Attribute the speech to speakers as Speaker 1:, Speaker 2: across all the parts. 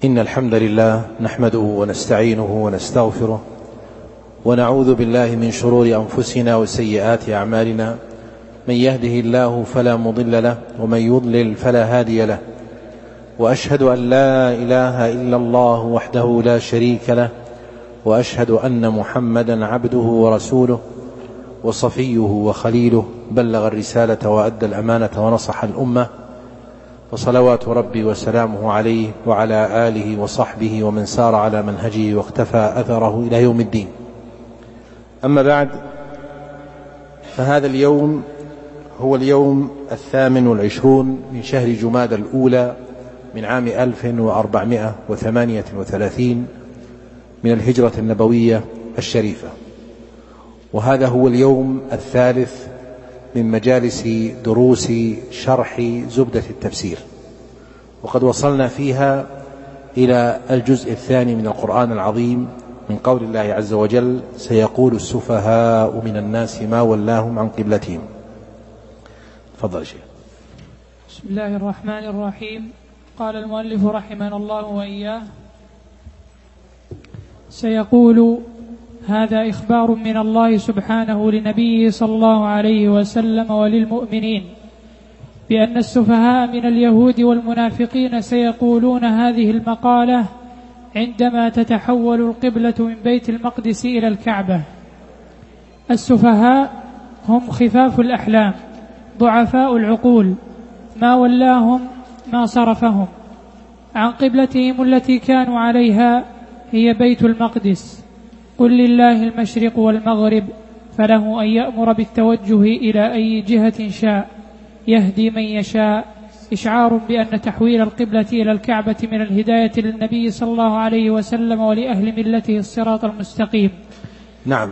Speaker 1: إن الحمد لله نحمده ونستعينه ونستغفره ونعوذ بالله من شرور أنفسنا وسيئات أعمالنا. من يهده الله فلا مضل له ومن يضلل فلا هادي له، وأشهد أن لا إله إلا الله وحده لا شريك له، وأشهد أن محمدا عبده ورسوله وصفيه وخليله، بلغ الرسالة وأدى الأمانة ونصح الأمة، وصلوات ربي وسلامه عليه وعلى آله وصحبه ومن سار على منهجه واقتفى أثره إلى يوم الدين. أما بعد، فهذا اليوم هو اليوم 28 من شهر جمادى الأولى من عام 1438 من الهجرة النبوية الشريفة، وهذا هو اليوم الثالث من مجالس دروس شرح زبدة التفسير، وقد وصلنا فيها إلى الجزء الثاني من القرآن العظيم من قول الله عز وجل: سيقول السفهاء من الناس ما ولاهم عن قبلتهم. تفضل شيخ.
Speaker 2: بسم الله الرحمن الرحيم. قال المؤلف رحمنا الله وإياه: سيقول، هذا إخبار من الله سبحانه لنبيه صلى الله عليه وسلم وللمؤمنين بأن السفهاء من اليهود والمنافقين سيقولون هذه المقالة عندما تتحول القبلة من بيت المقدس إلى الكعبة. السفهاء هم خفاف الأحلام ضعفاء العقول، ما ولاهم ما صرفهم عن قبلتهم التي كانوا عليها هي بيت المقدس. قل لله المشرق والمغرب، فله أن يأمر بالتوجه إلى أي جهة شاء، يهدي من يشاء. إشعار بأن تحويل القبلة إلى الكعبة من الهداية للنبي صلى الله عليه وسلم ولأهل ملته الصراط المستقيم.
Speaker 1: نعم،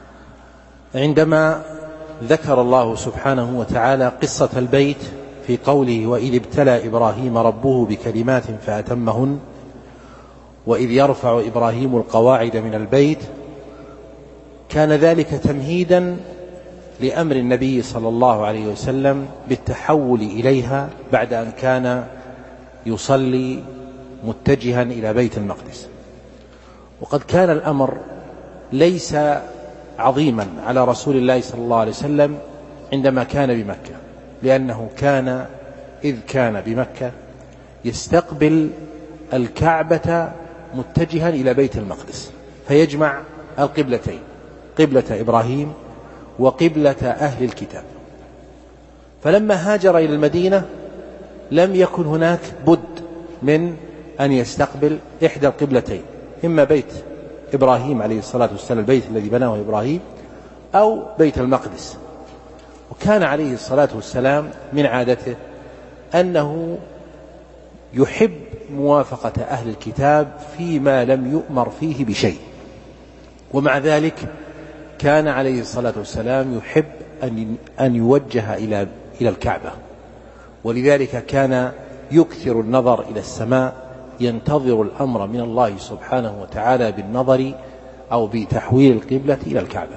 Speaker 1: عندما ذكر الله سبحانه وتعالى قصة البيت في قوله: وإذ ابتلى إبراهيم ربه بكلمات فأتمهن، وإذ يرفع إبراهيم القواعد من البيت، كان ذلك تمهيدا لأمر النبي صلى الله عليه وسلم بالتحول إليها بعد أن كان يصلي متجها إلى بيت المقدس. وقد كان الأمر ليس عظيما على رسول الله صلى الله عليه وسلم عندما كان بمكة، لأنه كان إذ كان بمكة يستقبل الكعبة متجها إلى بيت المقدس، فيجمع القبلتين، قبلة إبراهيم وقبلة أهل الكتاب. فلما هاجر إلى المدينة لم يكن هناك بد من أن يستقبل إحدى القبلتين، إما بيت إبراهيم عليه الصلاة والسلام، البيت الذي بناه إبراهيم، أو بيت المقدس. وكان عليه الصلاة والسلام من عادته أنه يحب موافقة أهل الكتاب فيما لم يؤمر فيه بشيء، ومع ذلك كان عليه الصلاة والسلام يحب أن يوجه إلى الكعبة، ولذلك كان يكثر النظر إلى السماء ينتظر الأمر من الله سبحانه وتعالى بالنظر أو بتحويل القبلة إلى الكعبة.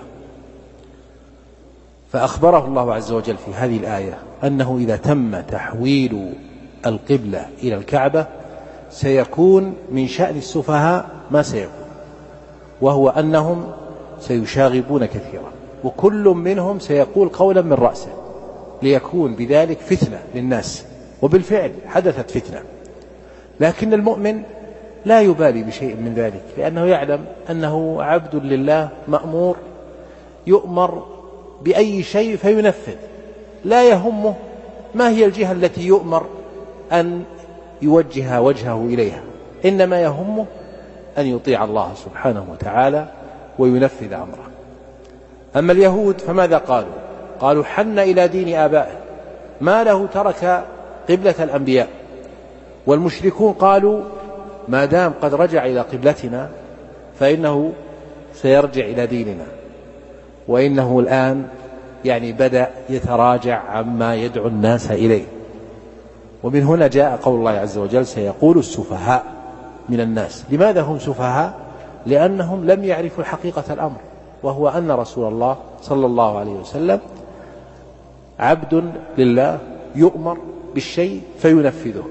Speaker 1: فأخبره الله عز وجل في هذه الآية أنه إذا تم تحويل القبلة إلى الكعبة سيكون من شأن السفهاء ما سيكون، وهو أنهم سيشاغبون كثيرا، وكل منهم سيقول قولا من رأسه ليكون بذلك فتنة للناس. وبالفعل حدثت فتنة، لكن المؤمن لا يبالي بشيء من ذلك، لأنه يعلم أنه عبد لله مأمور، يؤمر بأي شيء فينفذ، لا يهمه ما هي الجهة التي يؤمر أن يوجه وجهه إليها، إنما يهمه أن يطيع الله سبحانه وتعالى وينفذ أمره. أما اليهود فماذا قالوا؟ قالوا: حن إلى دين آبائه، ما له ترك قبلة الأنبياء. والمشركون قالوا: ما دام قد رجع إلى قبلتنا فإنه سيرجع إلى ديننا، وإنه الآن بدأ يتراجع عما يدعو الناس إليه. ومن هنا جاء قول الله عز وجل: سيقول السفهاء من الناس. لماذا هم سفهاء؟ لأنهم لم يعرفوا حقيقة الأمر، وهو أن رسول الله صلى الله عليه وسلم عبد لله يؤمر بالشيء فينفذه،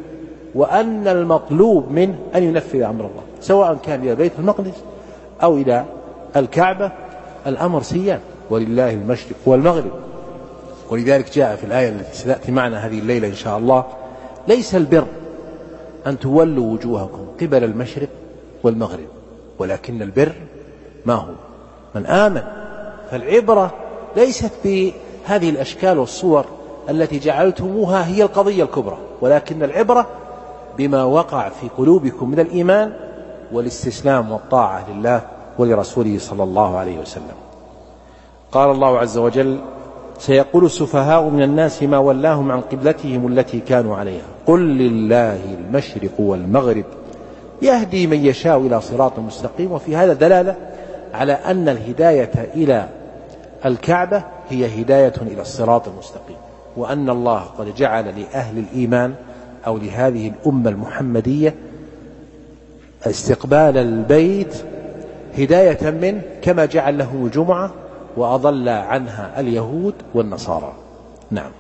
Speaker 1: وأن المطلوب منه أن ينفذ أمر الله، سواء كان إلى بيت المقدس أو إلى الكعبة، الأمر سيان، ولله المشرق والمغرب. ولذلك جاء في الآية التي ستأتي معنا هذه الليلة إن شاء الله: ليس البر أن تولوا وجوهكم قبل المشرق والمغرب، ولكن البر ما هو؟ من آمن. فالعبرة ليست بهذه الأشكال والصور التي جعلتموها هي القضية الكبرى، ولكن العبرة بما وقع في قلوبكم من الإيمان والاستسلام والطاعة لله ولرسوله صلى الله عليه وسلم. قال الله عز وجل: سيقول السفهاء من الناس ما ولاهم عن قبلتهم التي كانوا عليها قل لله المشرق والمغرب يهدي من يشاء إلى صراط مستقيم. وفي هذا دلالة على أن الهداية إلى الكعبة هي هداية إلى الصراط المستقيم، وأن الله قد جعل لأهل الإيمان أو لهذه الأمة المحمدية استقبال البيت هداية منه، كما جعل لهم الجمعة وأضل عنها اليهود والنصارى. نعم.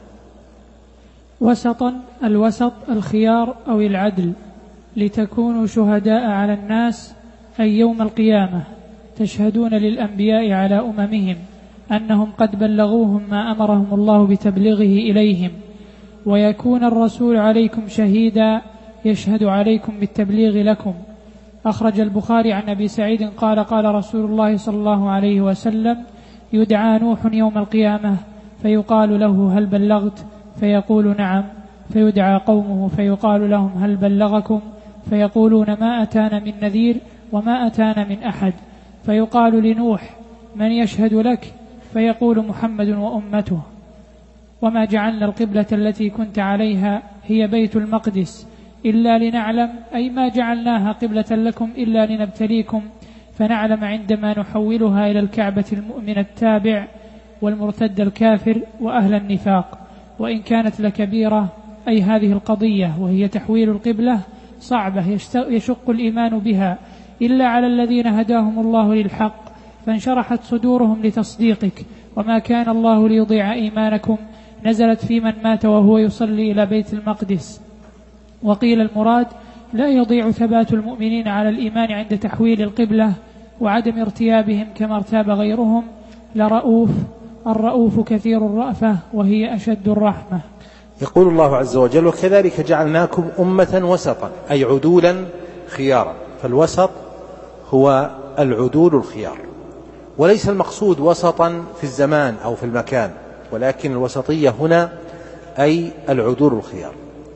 Speaker 2: وسطا، الوسط الخيار أو العدل، لتكونوا شهداء على الناس، أي يوم القيامة تشهدون للأنبياء على أممهم أنهم قد بلغوهم ما أمرهم الله بتبليغه إليهم، ويكون الرسول عليكم شهيدا يشهد عليكم بالتبليغ لكم. أخرج البخاري عن أبي سعيد قال: قال رسول الله صلى الله عليه وسلم: يدعى نوح يوم القيامة فيقال له: هل بلغت؟ فيقول: نعم. فيدعى قومه فيقال لهم: هل بلغكم؟ فيقولون: ما أتانا من نذير وما أتانا من أحد. فيقال لنوح: من يشهد لك؟ فيقول: محمد وأمته. وما جعلنا القبلة التي كنت عليها هي بيت المقدس إلا لنعلم، أي ما جعلناها قبلة لكم إلا لنبتليكم، فنعلم عندما نحولها إلى الكعبة المؤمن التابع والمرتد الكافر وأهل النفاق. وإن كانت لكبيرة، أي هذه القضية وهي تحويل القبلة، صعبة يشق الإيمان بها إلا على الذين هداهم الله للحق فانشرحت صدورهم لتصديقك. وما كان الله ليضيع إيمانكم نزلت في من مات وهو يصلي إلى بيت المقدس. وقيل المراد: لا يضيع ثبات المؤمنين على الإيمان عند تحويل القبلة وعدم ارتيابهم كما ارتاب غيرهم. لرؤوف، الرؤوف كثير الرأفة وهي أشد الرحمة.
Speaker 1: يقول الله عز وجل: وكذلك جعلناكم أمة وسطا، أي عدولا خيارا. فالوسط هو العدول الخيار، وليس المقصود وسطا في الزمان أو في المكان، ولكن الوسطية هنا أي العدول الخيار،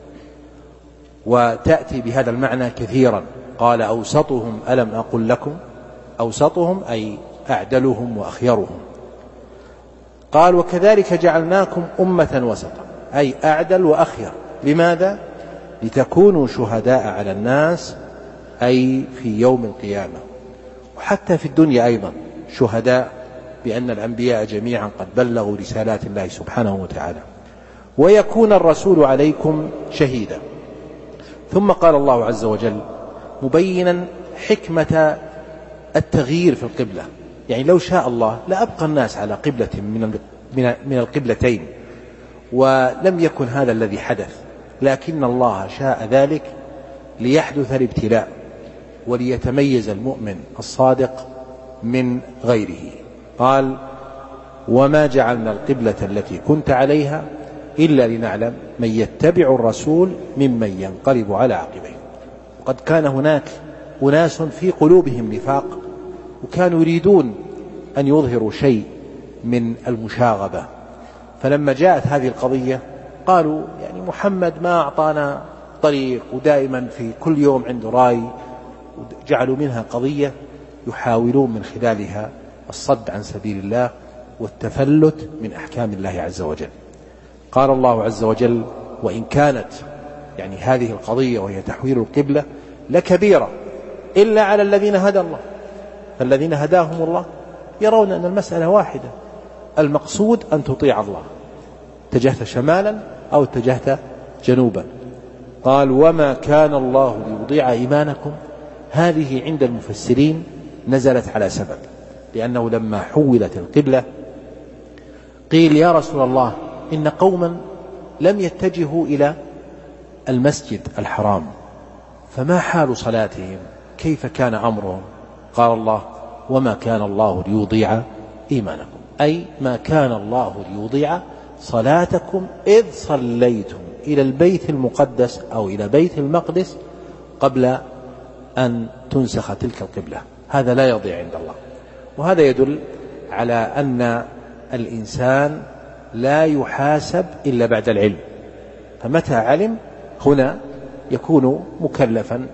Speaker 1: وتأتي بهذا المعنى كثيرا. قال: أوسطهم ألم أقل لكم؟ أوسطهم أي أعدلهم وأخيرهم. قال: وكذلك جعلناكم أمة وسطا، أي أعدل وأخير. لماذا؟ لتكونوا شهداء على الناس، أي في يوم القيامة، وحتى في الدنيا أيضا شهداء بأن الأنبياء جميعا قد بلغوا رسالات الله سبحانه وتعالى. ويكون الرسول عليكم شهيدا. ثم قال الله عز وجل مبينا حكمة التغيير في القبلة، يعني لو شاء الله لأبقى الناس على قبلة من القبلتين، ولم يكن هذا الذي حدث، لكن الله شاء ذلك ليحدث الابتلاء وليتميز المؤمن الصادق من غيره. قال: وما جعلنا القبلة التي كنت عليها إلا لنعلم من يتبع الرسول ممن ينقلب على عقبيه. وقد كان هناك أناس في قلوبهم نفاق، وكانوا يريدون أن يظهروا شيء من المشاغبة، فلما جاءت هذه القضية قالوا: يعني محمد ما أعطانا طريق، ودائما في كل يوم عنده رأي، جعلوا منها قضية يحاولون من خلالها الصد عن سبيل الله والتفلت من أحكام الله عز وجل. قال الله عز وجل: وإن كانت، يعني هذه القضية وهي تحويل القبلة، لكبيرة إلا على الذين هدى الله. فالذين هداهم الله يرون أن المسألة واحدة، المقصود أن تطيع الله، اتجهت شمالا أو اتجهت جنوبا. قال: وما كان الله ليضيع إيمانكم. هذه عند المفسرين نزلت على سبب، لأنه لما حولت القبلة قيل: يا رسول الله، إن قوما لم يتجهوا إلى المسجد الحرام، فما حال صلاتهم؟ كيف كان أمرهم؟ قال الله: وما كان الله ليضيع إيمانكم، أي ما كان الله ليضيع صلاتكم إذ صليتم إلى البيت المقدس أو إلى بيت المقدس قبل أن تنسخ تلك القبلة. هذا لا يضيع عند الله. وهذا يدل على أن الإنسان لا يحاسب إلا بعد العلم، فمتى علم هنا يكون مكلفا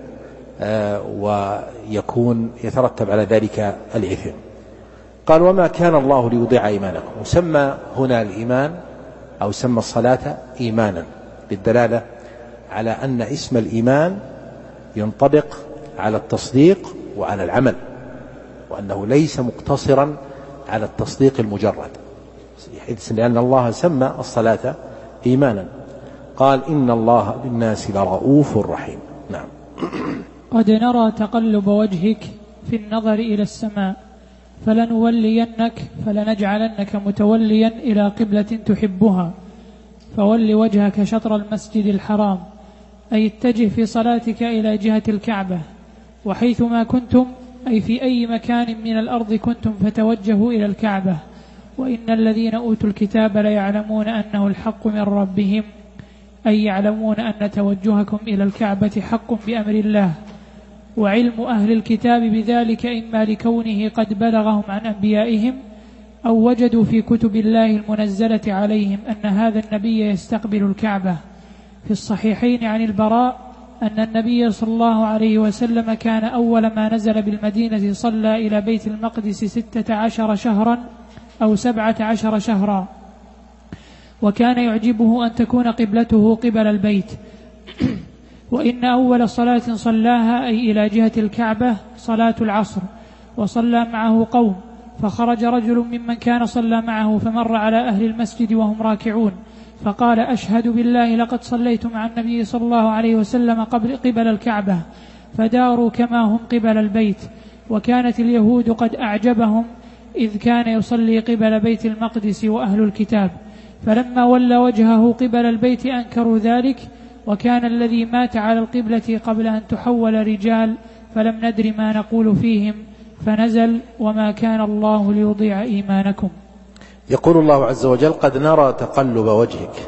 Speaker 1: ويكون يترتب على ذلك الإثم. قال: وما كان الله ليضيع إيمانكم. وسمى هنا الإيمان أو سمى الصلاة إيمانا للدلالة على أن اسم الإيمان ينطبق على التصديق وعلى العمل، وأنه ليس مقتصرا على التصديق المجرد، لأن الله سمى الصلاة إيمانا. قال: إن الله بالناس لرؤوف رحيم. نعم.
Speaker 2: قد نرى تقلب وجهك في النظر إلى السماء فلنولينك فلنجعلنك متوليا إلى قبلة تحبها فول وجهك شطر المسجد الحرام، أي اتجه في صلاتك إلى جهة الكعبة، وحيثما كنتم أي في أي مكان من الأرض كنتم فتوجهوا إلى الكعبة. وإن الذين أوتوا الكتاب ليعلمون أنه الحق من ربهم، أي يعلمون أن توجهكم إلى الكعبة حق بأمر الله. وعلم أهل الكتاب بذلك إما لكونه قد بلغهم عن أنبيائهم أو وجدوا في كتب الله المنزلة عليهم أن هذا النبي يستقبل الكعبة. في الصحيحين عن البراء أن النبي صلى الله عليه وسلم كان أول ما نزل بالمدينة صلى إلى بيت المقدس 16 شهرا أو 17 شهرا، وكان يعجبه أن تكون قبلته قبل البيت. وإن أول صلاة صلاها أي إلى جهة الكعبة صلاة العصر، وصلى معه قوم، فخرج رجل ممن كان صلى معه فمر على أهل المسجد وهم راكعون، فقال: أشهد بالله لقد صليت مع النبي صلى الله عليه وسلم قبل الكعبة، فداروا كما هم قبل البيت. وكانت اليهود قد أعجبهم إذ كان يصلي قبل بيت المقدس وأهل الكتاب، فلما ولى وجهه قبل البيت أنكروا ذلك. وكان الذي مات على القبلة قبل أن تحول رجال، فلم ندر ما نقول فيهم، فنزل: وما كان الله ليضيع إيمانكم.
Speaker 1: يقول الله عز وجل: قد نرى تقلب وجهك،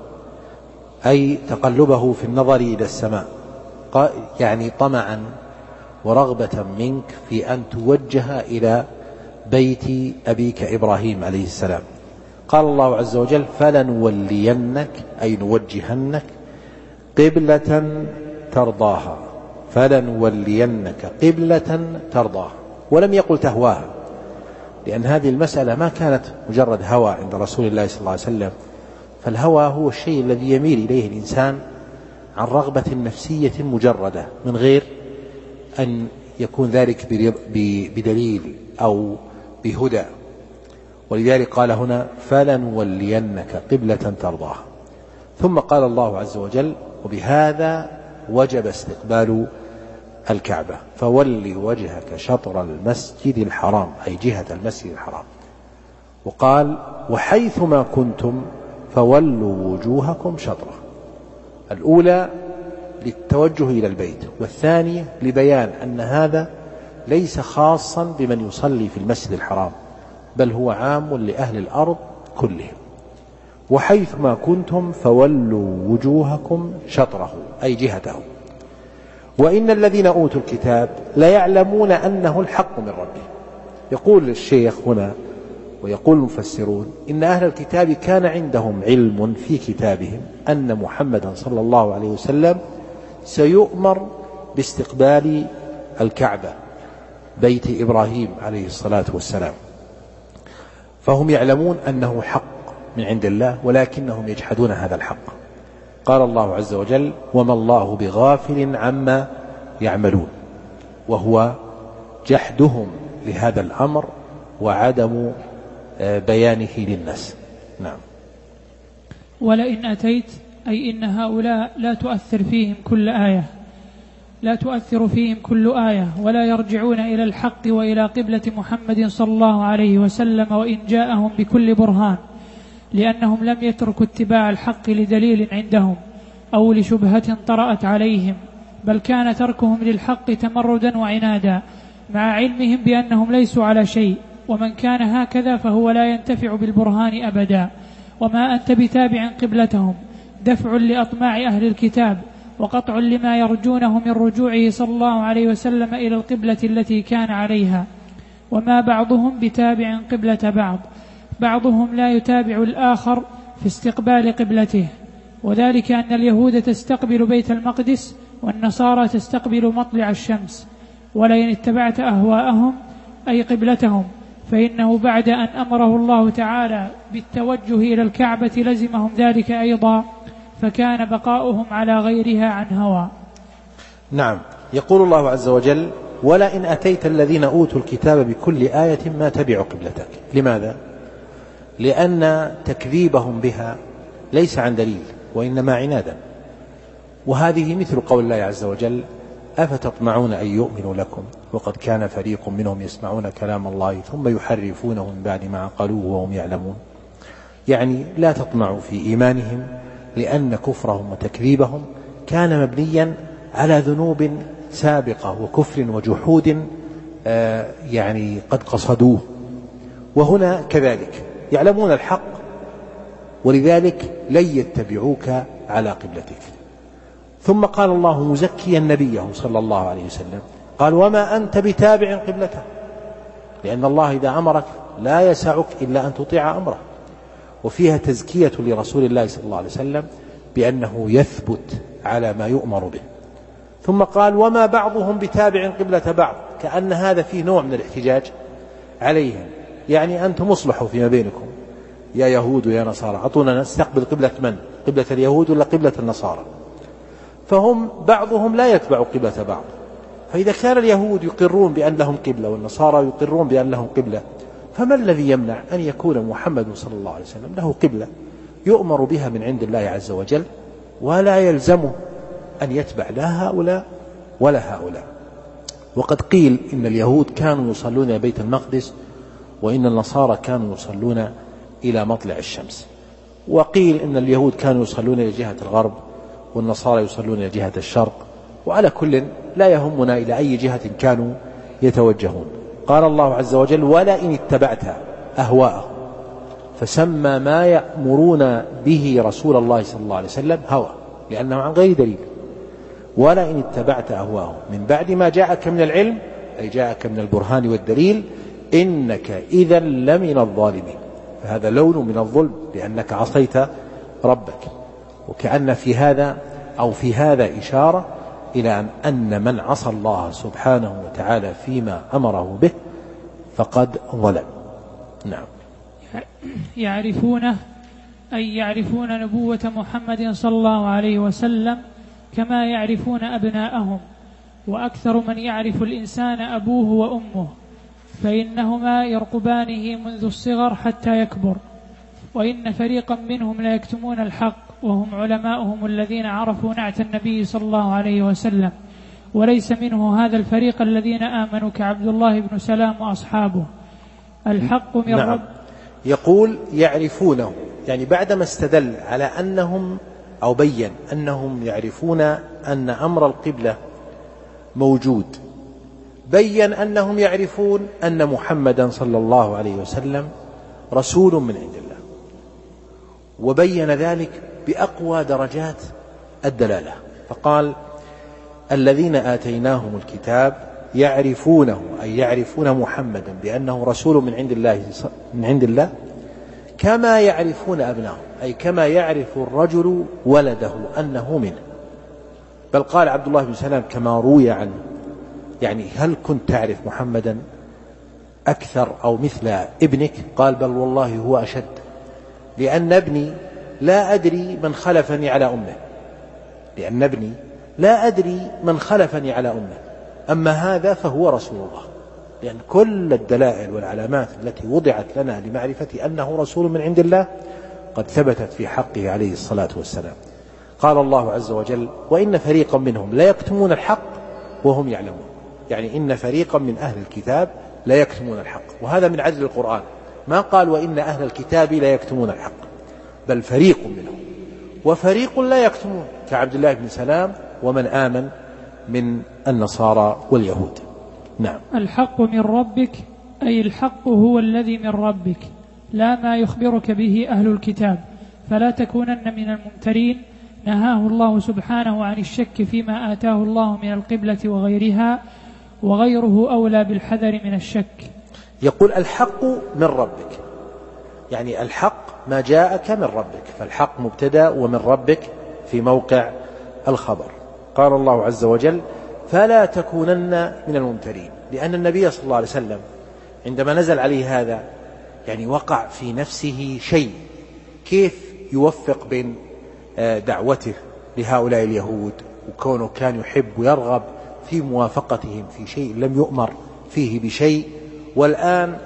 Speaker 1: أي تقلبه في النظر إلى السماء، يعني طمعا ورغبة منك في أن توجه إلى بيت أبيك إبراهيم عليه السلام. قال الله عز وجل: فلنولينك أي نوجهنك قبلة ترضاها، فلنولينك قبلة ترضاها، ولم يقل تهواها، لأن هذه المسألة ما كانت مجرد هوى عند رسول الله صلى الله عليه وسلم، فالهوى هو الشيء الذي يميل إليه الإنسان عن رغبة نفسية مجردة من غير أن يكون ذلك بدليل أو بهدى. ولذلك قال هنا: فلنولينك قبلة ترضاها. ثم قال الله عز وجل: وبهذا وجب استقبال الكعبة، فول وجهك شطر المسجد الحرام أي جهة المسجد الحرام. وقال: وحيثما كنتم فولوا وجوهكم شطره. الأولى للتوجه إلى البيت، والثانية لبيان أن هذا ليس خاصا بمن يصلي في المسجد الحرام، بل هو عام لأهل الأرض كلهم. وحيثما كنتم فولوا وجوهكم شطره أي جهته. وإن الذين أوتوا الكتاب ليعلمون أنه الحق من ربهم. يقول الشيخ هنا ويقول المفسرون: إن أهل الكتاب كان عندهم علم في كتابهم أن محمدا صلى الله عليه وسلم سيؤمر باستقبال الكعبة بيت إبراهيم عليه الصلاة والسلام، فهم يعلمون أنه حق من عند الله، ولكنهم يجحدون هذا الحق. قال الله عز وجل: وما الله بغافل عما يعملون، وهو جحدهم لهذا الأمر وعدم بيانه للناس. نعم.
Speaker 2: ولئن أتيت أي إن هؤلاء لا تؤثر فيهم كل آية ولا يرجعون إلى الحق وإلى قبلة محمد صلى الله عليه وسلم وإن جاءهم بكل برهان، لأنهم لم يتركوا اتباع الحق لدليل عندهم أو لشبهة طرأت عليهم، بل كان تركهم للحق تمردا وعنادا مع علمهم بأنهم ليسوا على شيء، ومن كان هكذا فهو لا ينتفع بالبرهان أبدا. وما أنت بتابع قبلتهم دفع لأطماع أهل الكتاب وقطع لما يرجونه من رجوعه صلى الله عليه وسلم إلى القبلة التي كان عليها. وما بعضهم بتابع قبلة بعض، بعضهم لا يتابع الآخر في استقبال قبلته، وذلك أن اليهود تستقبل بيت المقدس والنصارى تستقبل مطلع الشمس. ولئن اتبعت أهواءهم أي قبلتهم فإنه بعد أن أمره الله تعالى بالتوجه إلى الكعبة لزمهم ذلك أيضا، فكان بقاؤهم على غيرها عن هوى.
Speaker 1: نعم. يقول الله عز وجل: ولئن أتيت الذين أوتوا الكتاب بكل آية ما تبعوا قبلتك. لماذا؟ لأن تكذيبهم بها ليس عن دليل وإنما عنادا، وهذه مثل قول الله عز وجل: أفتطمعون أن يؤمنوا لكم وقد كان فريق منهم يسمعون كلام الله ثم يحرفونه من بعد ما عقلوه وهم يعلمون. يعني لا تطمعوا في إيمانهم، لأن كفرهم وتكذيبهم كان مبنيا على ذنوب سابقة وكفر وجحود يعني قد قصدوه، وهنا كذلك يعلمون الحق ولذلك لن يتبعوك على قبلتك. ثم قال الله مزكيا نبيه صلى الله عليه وسلم، قال: وما أنت بتابع قبلته، لأن الله إذا أمرك لا يسعك إلا أن تطيع أمره، وفيها تزكية لرسول الله صلى الله عليه وسلم بأنه يثبت على ما يؤمر به. ثم قال: وما بعضهم بتابع قبلة بعض، كأن هذا فيه نوع من الاحتجاج عليهم، يعني أنتم اصلحوا فيما بينكم يا يهود ويا نصارى، أعطونا نستقبل قبلة من؟ قبلة اليهود ولا قبلة النصارى؟ فهم بعضهم لا يتبع قبلة بعض. فإذا كان اليهود يقرون بأن لهم قبلة والنصارى يقرون بأن لهم قبلة، فما الذي يمنع أن يكون محمد صلى الله عليه وسلم له قبلة يؤمر بها من عند الله عز وجل، ولا يلزمه أن يتبع لا هؤلاء ولا هؤلاء؟ وقد قيل إن اليهود كانوا يصلون إلى بيت المقدس، وإن النصارى كانوا يصلون إلى مطلع الشمس، وقيل إن اليهود كانوا يصلون إلى جهة الغرب والنصارى يصلون إلى جهة الشرق، وعلى كل لا يهمنا إلى أي جهة كانوا يتوجهون. قال الله عز وجل: ولئن اتبعت أهواءهم، فسمى ما يأمرون به رسول الله صلى الله عليه وسلم هوى، لأنه عن غير دليل. ولئن اتبعت أهواءهم من بعد ما جاءك من العلم، أي جاءك من البرهان والدليل، إنك إذا لمن الظالمين. فهذا لون من الظلم لأنك عصيت ربك. وكأن في هذا أو في هذا إشارة إلى أن من عصى الله سبحانه وتعالى فيما أمره به فقد ظلم. نعم.
Speaker 2: يعرفونه أي يعرفون نبوة محمد صلى الله عليه وسلم كما يعرفون أبناءهم، وأكثر من يعرف الإنسان أبوه وأمه، فإنهما يرقبانه منذ الصغر حتى يكبر. وإن فريقا منهم لا يكتمون الحق، وهم علماؤهم الذين عرفوا نعت النبي صلى الله عليه وسلم، وليس منه هذا الفريق الذين آمنوا كعبد الله بن سلام وأصحابه. الحق من
Speaker 1: نعم.
Speaker 2: رب.
Speaker 1: يقول يعرفونه، يعني بعدما استدل على أنهم أو بين أنهم يعرفون أن أمر القبلة موجود، بين أنهم يعرفون أن محمدا صلى الله عليه وسلم رسول من عند الله، وبين ذلك بأقوى درجات الدلالة، فقال: الذين آتيناهم الكتاب يعرفونه، أي يعرفون محمدا بأنه رسول من عند الله كما يعرفون أبناهم، أي كما يعرف الرجل ولده أنه منه. بل قال عبد الله بن سلام كما روي عنه: يعني هل كنت تعرف محمدا أكثر أو مثل ابنك؟ قال: بل والله هو أشد، لأن ابني لا أدري من خلفني على أمه، لأن ابني لا أدري من خلفني على أمه، أما هذا فهو رسول الله، لأن كل الدلائل والعلامات التي وضعت لنا لمعرفة أنه رسول من عند الله قد ثبتت في حقه عليه الصلاة والسلام. قال الله عز وجل: وإن فريقا منهم لا يكتمون الحق وهم يعلمون، يعني إن فريقا من أهل الكتاب لا يكتمون الحق، وهذا من عدل القرآن، ما قال وإن أهل الكتاب لا يكتمون الحق، بل فريق منهم، وفريق لا يكتمون كعبد الله بن سلام ومن آمن من النصارى واليهود. نعم.
Speaker 2: الحق من ربك، أي الحق هو الذي من ربك، لا ما يخبرك به أهل الكتاب، فلا تكونن من الممترين. نهاه الله سبحانه عن الشك فيما آتاه الله من القبلة وغيرها، وغيره أولى بالحذر من الشك.
Speaker 1: يقول الحق من ربك، يعني الحق ما جاءك من ربك، فالحق مبتدأ ومن ربك في موقع الخبر. قال الله عز وجل فلا تكونن من الممترين، لأن النبي صلى الله عليه وسلم عندما نزل عليه هذا يعني وقع في نفسه شيء، كيف يوفق بين دعوته لهؤلاء اليهود وكونه كان يحب ويرغب في موافقتهم في شيء لم يؤمر فيه بشيء، والآن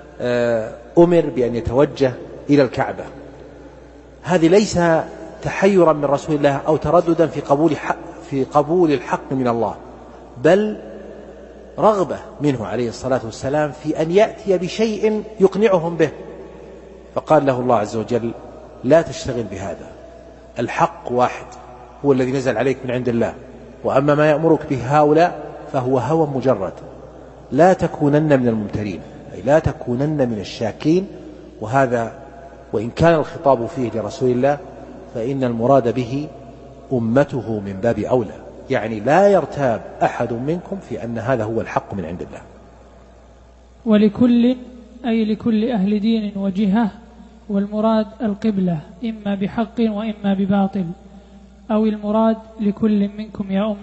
Speaker 1: أمر بأن يتوجه إلى الكعبة. هذه ليس تحيرا من رسول الله أو ترددا في قبول الحق من الله، بل رغبة منه عليه الصلاة والسلام في أن يأتي بشيء يقنعهم به. فقال له الله عز وجل لا تشتغل بهذا، الحق واحد هو الذي نزل عليك من عند الله، وأما ما يأمرك به هؤلاء فهو هوى مجرد. لا تكونن من الممترين، أي لا تكونن من الشاكين. وهذا وإن كان الخطاب فيه لرسول الله فإن المراد به أمته من باب أولى، يعني لا يرتاب أحد منكم في أن هذا هو الحق من عند الله.
Speaker 2: ولكل، أي لكل أهل دين وجهة، والمراد القبلة إما بحق وإما بباطل، أو المراد لكل منكم يا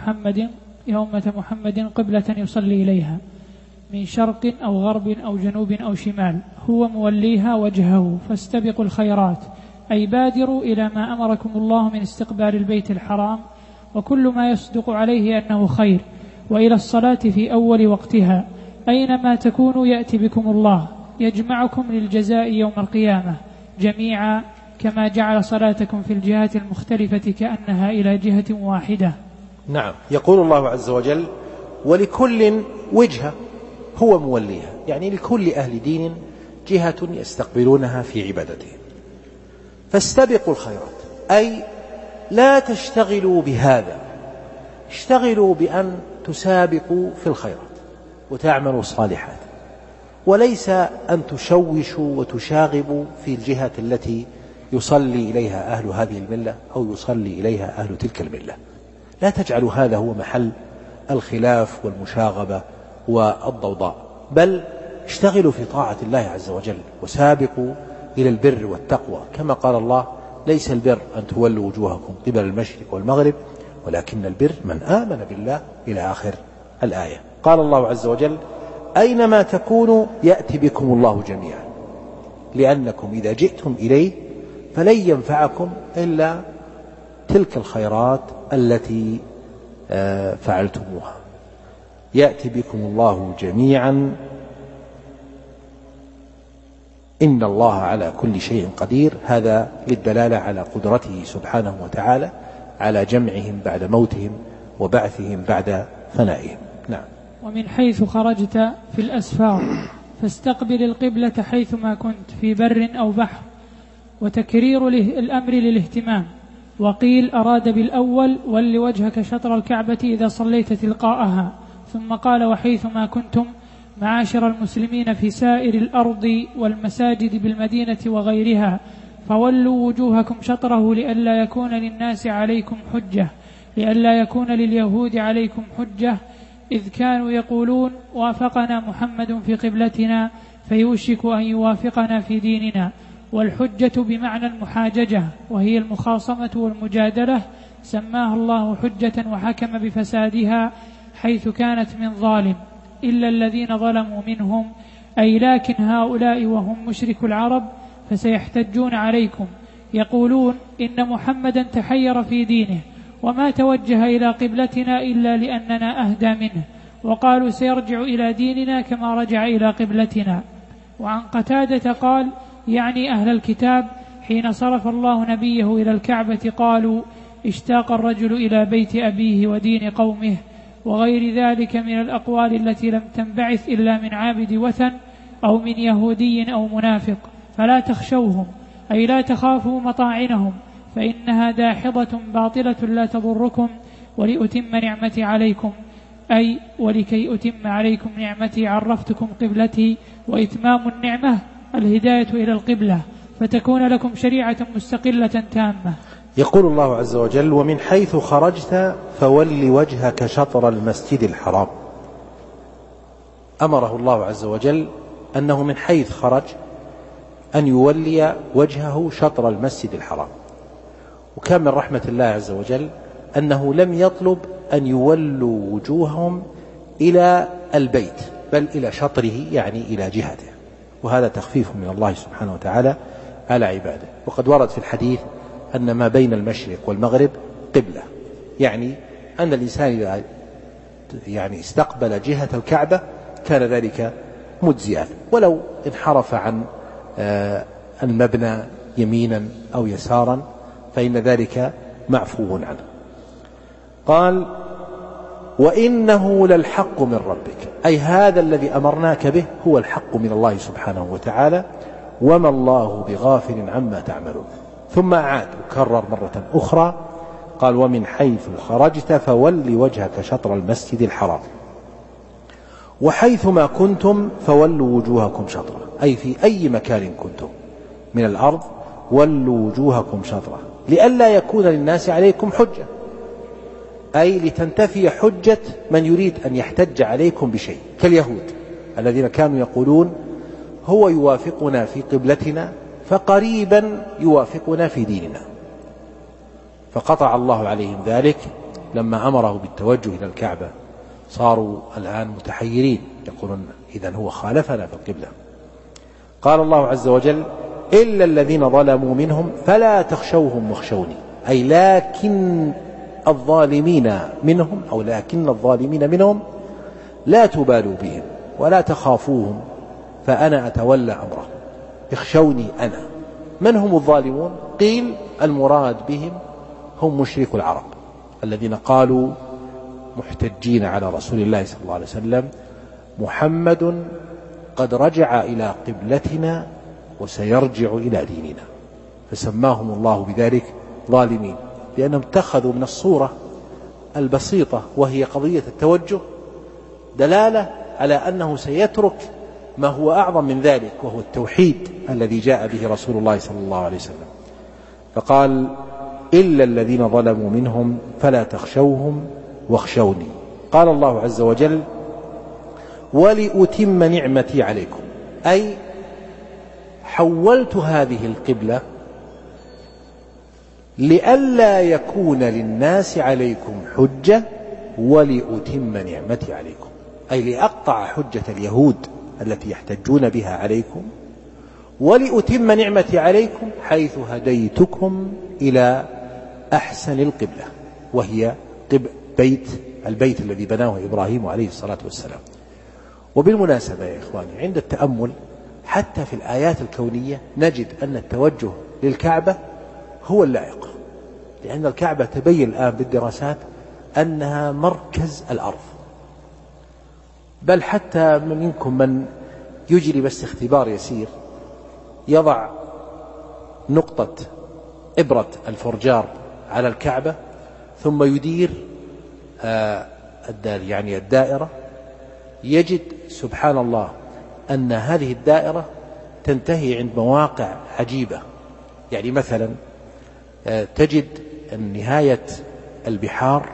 Speaker 2: أمة محمد قبلة يصلي إليها من شرق أو غرب أو جنوب أو شمال، هو موليها وجهه، فاستبقوا الخيرات، أي بادروا إلى ما أمركم الله من استقبال البيت الحرام وكل ما يصدق عليه أنه خير، وإلى الصلاة في أول وقتها، أينما تكونوا يأتي بكم الله يجمعكم للجزاء يوم القيامة جميعا، كما جعل صلاتكم في الجهات المختلفة كأنها إلى جهة واحدة.
Speaker 1: نعم. يقول الله عز وجل ولكل وجهة هو موليها، يعني لكل أهل دين جهة يستقبلونها في عبادتهم. فاستبقوا الخيرات، أي لا تشتغلوا بهذا، اشتغلوا بأن تسابقوا في الخيرات وتعملوا صالحات، وليس أن تشوشوا وتشاغبوا في الجهة التي يصلي إليها أهل هذه الملة أو يصلي إليها أهل تلك الملة. لا تجعلوا هذا هو محل الخلاف والمشاغبة والضوضاء، بل اشتغلوا في طاعة الله عز وجل وسابقوا إلى البر والتقوى، كما قال الله ليس البر أن تولوا وجوهكم قبل المشرق والمغرب ولكن البر من آمن بالله إلى آخر الآية. قال الله عز وجل أينما تكونوا يأتي بكم الله جميعا، لأنكم إذا جئتم إليه فلن ينفعكم إلا تلك الخيرات التي فعلتموها. يأتي بكم الله جميعا إن الله على كل شيء قدير، هذا للدلالة على قدرته سبحانه وتعالى على جمعهم بعد موتهم وبعثهم بعد فنائهم. نعم.
Speaker 2: ومن حيث خرجت في الأسفار فاستقبل القبلة حيثما كنت في بر أو بحر، وتكرير الأمر للاهتمام. وقيل أراد بالأول ول وجهك شطر الكعبة إذا صليت تلقاءها، ثم قال وحيثما كنتم معاشر المسلمين في سائر الأرض والمساجد بالمدينة وغيرها فولوا وجوهكم شطره لئلا يكون للناس عليكم حجة، لئلا يكون لليهود عليكم حجة، إذ كانوا يقولون وافقنا محمد في قبلتنا فيوشك أن يوافقنا في ديننا. والحجة بمعنى المحاججة، وهي المخاصمة والمجادلة، سماها الله حجة وحكم بفسادها حيث كانت من ظالم إلا الذين ظلموا منهم، أي لكن هؤلاء وهم مشرك العرب فسيحتجون عليكم يقولون إن محمدا تحير في دينه وما توجه إلى قبلتنا إلا لأننا أهدى منه، وقالوا سيرجع إلى ديننا كما رجع إلى قبلتنا. وعن قتادة قال يعني أهل الكتاب حين صرف الله نبيه إلى الكعبة قالوا اشتاق الرجل إلى بيت أبيه ودين قومه، وغير ذلك من الأقوال التي لم تنبعث إلا من عابد وثن أو من يهودي أو منافق. فلا تخشوهم، أي لا تخافوا مطاعنهم، فإنها داحضة باطلة لا تضركم ولأتم نعمتي عليكم، أي ولكي أتم عليكم نعمتي عرفتكم قبلتي، وإتمام النعمة الهداية إلى القبلة، فتكون لكم شريعة مستقلة تامة.
Speaker 1: يقول الله عز وجل: ومن حيث خرجت فول وجهك شطر المسجد الحرام. أمره الله عز وجل أنه من حيث خرج أن يولي وجهه شطر المسجد الحرام. وكان من رحمة الله عز وجل أنه لم يطلب أن يولوا وجوههم إلى البيت، بل إلى شطره، يعني إلى جهته، وهذا تخفيف من الله سبحانه وتعالى على عباده. وقد ورد في الحديث أن ما بين المشرق والمغرب قبلة، يعني أن الإنسان إذا يعني استقبل جهة الكعبة كان ذلك مجزئا، ولو انحرف عن المبنى يمينا أو يسارا فإن ذلك معفو عنه. قال: وإنه للحق من ربك، أي هذا الذي أمرناك به هو الحق من الله سبحانه وتعالى، وما الله بغافل عما تعملون. ثم أعاد وكرر مرة أخرى قال: ومن حيث خرجت فول وجهك شطر المسجد الحرام وحيث ما كنتم فولوا وجوهكم شطره، أي في أي مكان كنتم من الأرض ولوا وجوهكم شطره، لئلا يكون للناس عليكم حجة، أي لتنتفي حجة من يريد أن يحتج عليكم بشيء، كاليهود الذين كانوا يقولون هو يوافقنا في قبلتنا فقريبا يوافقنا في ديننا، فقطع الله عليهم ذلك لما أمره بالتوجه إلى الكعبة. صاروا الآن متحيرين يقولون إذن هو خالفنا في القبلة. قال الله عز وجل: إلا الذين ظلموا منهم فلا تخشوهم واخشوني، أي لكن الظالمين منهم، أو لكن الظالمين منهم لا تبالوا بهم ولا تخافوهم فأنا أتولى أمرهم، اخشوني أنا. من هم الظالمون؟ قيل المراد بهم هم مشركو العرب الذين قالوا محتجين على رسول الله صلى الله عليه وسلم: محمد قد رجع إلى قبلتنا وسيرجع إلى ديننا، فسماهم الله بذلك ظالمين، لأنهم اتخذوا من الصورة البسيطة وهي قضية التوجه دلالة على أنه سيترك ما هو أعظم من ذلك، وهو التوحيد الذي جاء به رسول الله صلى الله عليه وسلم. فقال: إلا الذين ظلموا منهم فلا تخشوهم واخشوني. قال الله عز وجل: ولأتم نعمتي عليكم، أي حولت هذه القبلة لئلا يكون للناس عليكم حجة ولأتم نعمتي عليكم، أي لأقطع حجة اليهود التي يحتجون بها عليكم، ولأتم نعمتي عليكم حيث هديتكم إلى أحسن القبلة، وهي البيت الذي بناه إبراهيم عليه الصلاة والسلام. وبالمناسبة يا إخواني، عند التأمل حتى في الآيات الكونية نجد أن التوجه للكعبة هو اللائق، لأن الكعبة تبين الآن بالدراسات أنها مركز الأرض، بل حتى منكم من يجري بس اختبار يسير، يضع نقطة إبرة الفرجار على الكعبة ثم يدير يعني الدائرة، يجد سبحان الله أن هذه الدائرة تنتهي عند مواقع عجيبة. يعني مثلا تجد أن نهاية البحار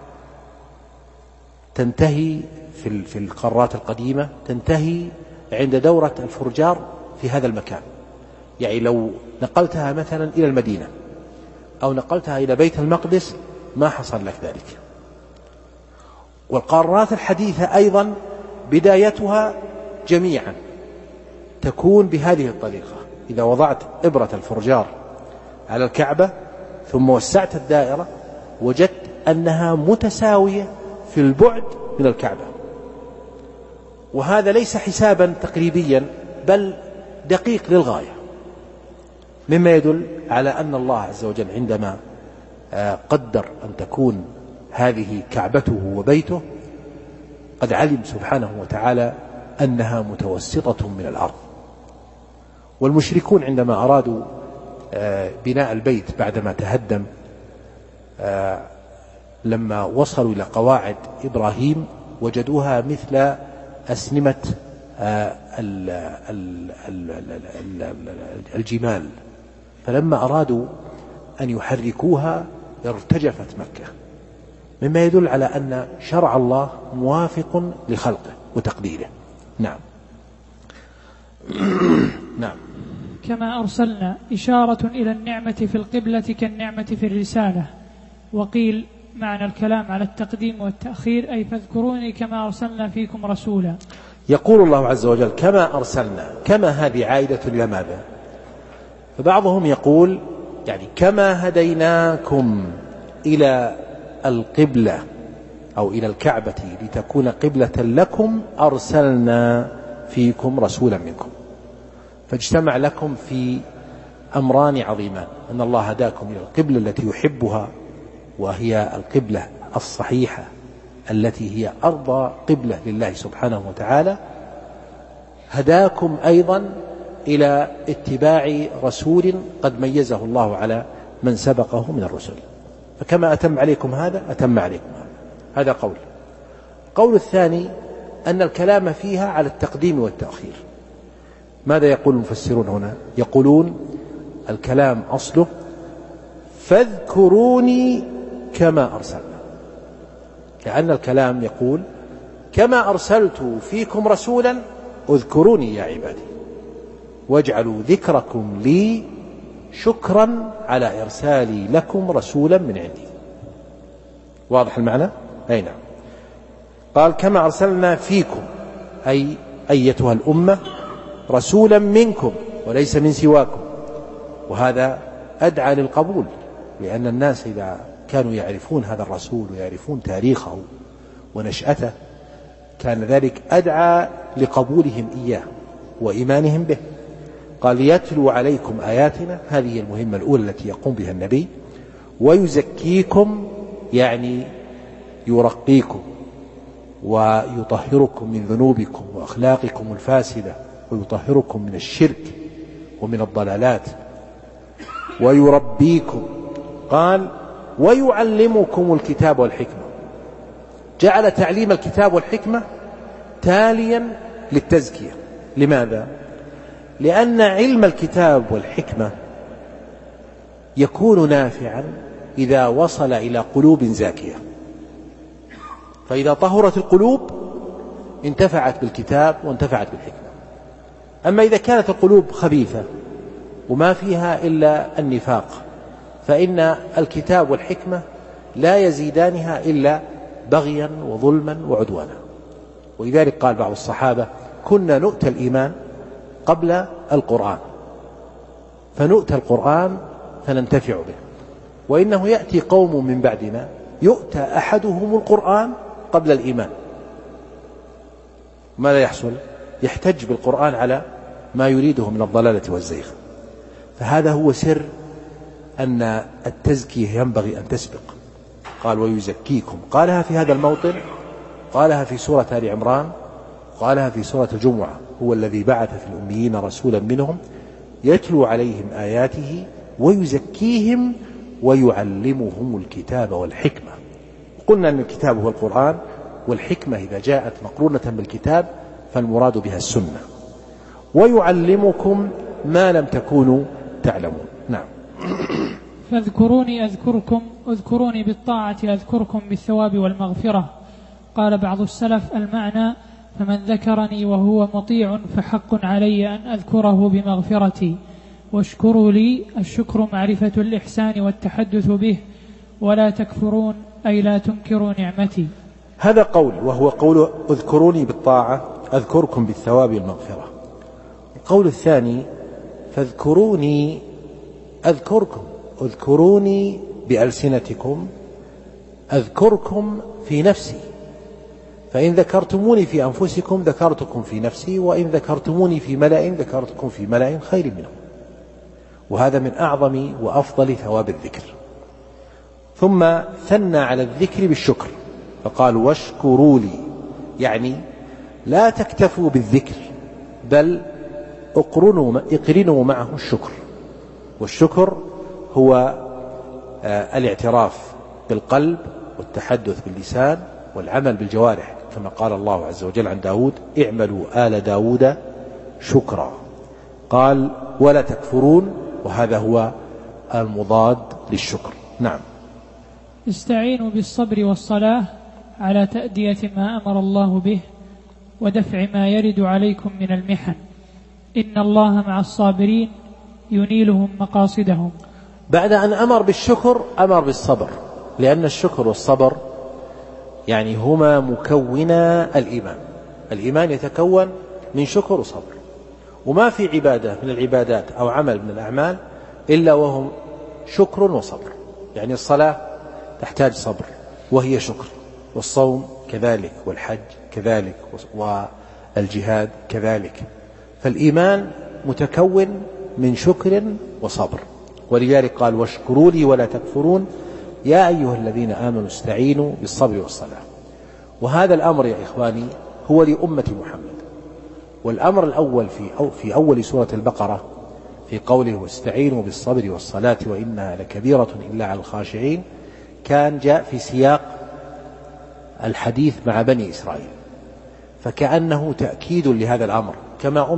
Speaker 1: تنتهي في القارات القديمة تنتهي عند دورة الفرجار في هذا المكان. يعني لو نقلتها مثلا إلى المدينة أو نقلتها إلى بيت المقدس ما حصل لك ذلك. والقارات الحديثة أيضا بدايتها جميعا تكون بهذه الطريقة، إذا وضعت إبرة الفرجار على الكعبة ثم وسعت الدائرة وجدت أنها متساوية في البعد من الكعبة، وهذا ليس حسابا تقريبيا بل دقيق للغاية، مما يدل على أن الله عز وجل عندما قدر أن تكون هذه كعبته وبيته قد علم سبحانه وتعالى أنها متوسطة من الأرض. والمشركون عندما أرادوا بناء البيت بعدما تهدم، لما وصلوا إلى قواعد إبراهيم وجدوها مثل أسنمة الجمال، فلما أرادوا أن يحركوها ارتجفت مكة، مما يدل على أن شرع الله موافق لخلقه وتقديره. نعم. نعم.
Speaker 2: كما أرسلنا إشارة إلى النعمة في القبلة كالنعمة في الرسالة. وقيل معنى الكلام على التقديم والتأخير أي فاذكروني كما أرسلنا فيكم رسولا.
Speaker 1: يقول الله عز وجل كما أرسلنا، كما هذه عائدة إلى ماذا؟ فبعضهم يقول يعني كما هديناكم إلى القبلة أو إلى الكعبة لتكون قبلة لكم أرسلنا فيكم رسولا منكم، فاجتمع لكم في أمران عظيمان: أن الله هداكم إلى القبلة التي يحبها وهي القبلة الصحيحة التي هي أرضى قبلة لله سبحانه وتعالى، هداكم أيضا إلى اتباع رسول قد ميزه الله على من سبقه من الرسل، فكما أتم عليكم هذا أتم عليكم هذا قول. قول الثاني أن الكلام فيها على التقديم والتأخير. ماذا يقول المفسرون هنا؟ يقولون الكلام أصله فاذكروني كما أرسلنا، لأن الكلام يقول كما أرسلت فيكم رسولا اذكروني يا عبادي واجعلوا ذكركم لي شكرا على إرسالي لكم رسولا من عندي. واضح المعنى؟ أي نعم. قال كما أرسلنا فيكم أي أيتها الأمة رسولا منكم وليس من سواكم، وهذا أدعى للقبول، لأن الناس إذا كانوا يعرفون هذا الرسول ويعرفون تاريخه ونشأته كان ذلك أدعى لقبولهم إياه وإيمانهم به. قال يتلو عليكم آياتنا، هذه المهمة الأولى التي يقوم بها النبي، ويزكيكم يعني يرقيكم ويطهركم من ذنوبكم وأخلاقكم الفاسدة، ويطهركم من الشرك ومن الضلالات، ويربيكم. قال ويعلمكم الكتاب والحكمة، جعل تعليم الكتاب والحكمة تاليا للتزكية. لماذا؟ لأن علم الكتاب والحكمة يكون نافعا إذا وصل إلى قلوب زاكية، فإذا طهرت القلوب انتفعت بالكتاب وانتفعت بالحكمة. أما إذا كانت القلوب خبيثة وما فيها إلا النفاق فإن الكتاب والحكمة لا يزيدانها إلا بغيا وظلما وعدوانا. ولذلك قال بعض الصحابة كنا نؤتى الإيمان قبل القرآن، فنؤتى القرآن فننتفع به، وإنه يأتي قوم من بعدنا يؤتى أحدهم القرآن قبل الإيمان، ماذا يحصل؟ يحتج بالقرآن على ما يريده من الضلالة والزيغ. فهذا هو سر أن التزكية ينبغي أن تسبق. قال ويزكيكم، قالها في هذا الموطن، قالها في سورة آل عمران، قالها في سورة الجمعة: هو الذي بعث في الأميين رسولا منهم يتلو عليهم آياته ويزكيهم ويعلمهم الكتاب والحكمة. قلنا أن الكتاب هو القرآن، والحكمة إذا جاءت مقرونة بالكتاب فالمراد بها السنة. ويعلمكم ما لم تكونوا تعلمون. نعم.
Speaker 2: فاذكروني أذكركم، اذكروني بالطاعة أذكركم بالثواب والمغفرة. قال بعض السلف المعنى فمن ذكرني وهو مطيع فحق علي أن أذكره بمغفرتي، واشكروا لي، الشكر معرفة الإحسان والتحدث به، ولا تكفرون أي لا تنكروا نعمتي.
Speaker 1: هذا قول، وهو قول اذكروني بالطاعة أذكركم بالثواب والمغفرة. القول الثاني فاذكروني أذكركم، اذكروني بألسنتكم أذكركم في نفسي، فإن ذكرتموني في أنفسكم ذكرتكم في نفسي، وإن ذكرتموني في ملأ ذكرتكم في ملأ خير منهم. وهذا من أعظم وأفضل ثواب الذكر. ثم ثنى على الذكر بالشكر فقال واشكروا لي، يعني لا تكتفوا بالذكر بل اقرنوا معه الشكر، والشكر هو الاعتراف بالقلب والتحدث باللسان والعمل بالجوارح، كما قال الله عز وجل عن داود: اعملوا آل داود شكرا. قال: ولا تكفرون، وهذا هو المضاد للشكر. نعم.
Speaker 2: استعينوا بالصبر والصلاة على تأدية ما أمر الله به ودفع ما يرد عليكم من المحن، إن الله مع الصابرين ينيلهم مقاصدهم.
Speaker 1: بعد أن أمر بالشكر أمر بالصبر، لأن الشكر والصبر يعني هما مكونا الإيمان. الإيمان يتكون من شكر وصبر، وما في عبادة من العبادات أو عمل من الأعمال إلا وهم شكر وصبر. يعني الصلاة تحتاج صبر وهي شكر، والصوم كذلك، والحج كذلك، والجهاد كذلك. فالإيمان متكون من شكر وصبر، ولذلك قال: واشكروا لي ولا تكفرون يا أيها الذين آمنوا استعينوا بالصبر والصلاة. وهذا الأمر يا إخواني هو لأمة محمد. والأمر الأول في أول سورة البقرة في قوله: واستعينوا بالصبر والصلاة وإنها لكبيرة إلا على الخاشعين، كان جاء في سياق الحديث مع بني إسرائيل، فكأنه تأكيد لهذا الأمر. كما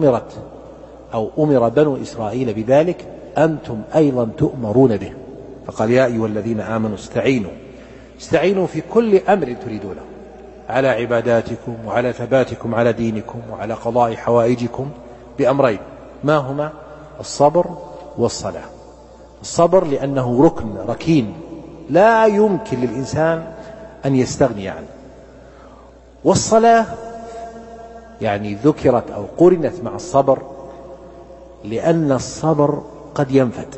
Speaker 1: أمر بنو إسرائيل بذلك أنتم أيضا تؤمرون به. فقال: يا أيها الذين آمنوا استعينوا في كل أمر تريدونه، على عباداتكم وعلى ثباتكم على دينكم وعلى قضاء حوائجكم بأمرين، ما هما؟ الصبر والصلاة. الصبر لأنه ركن ركين لا يمكن للإنسان أن يستغني عنه، والصلاة يعني ذكرت أو قرنت مع الصبر لأن الصبر قد ينفد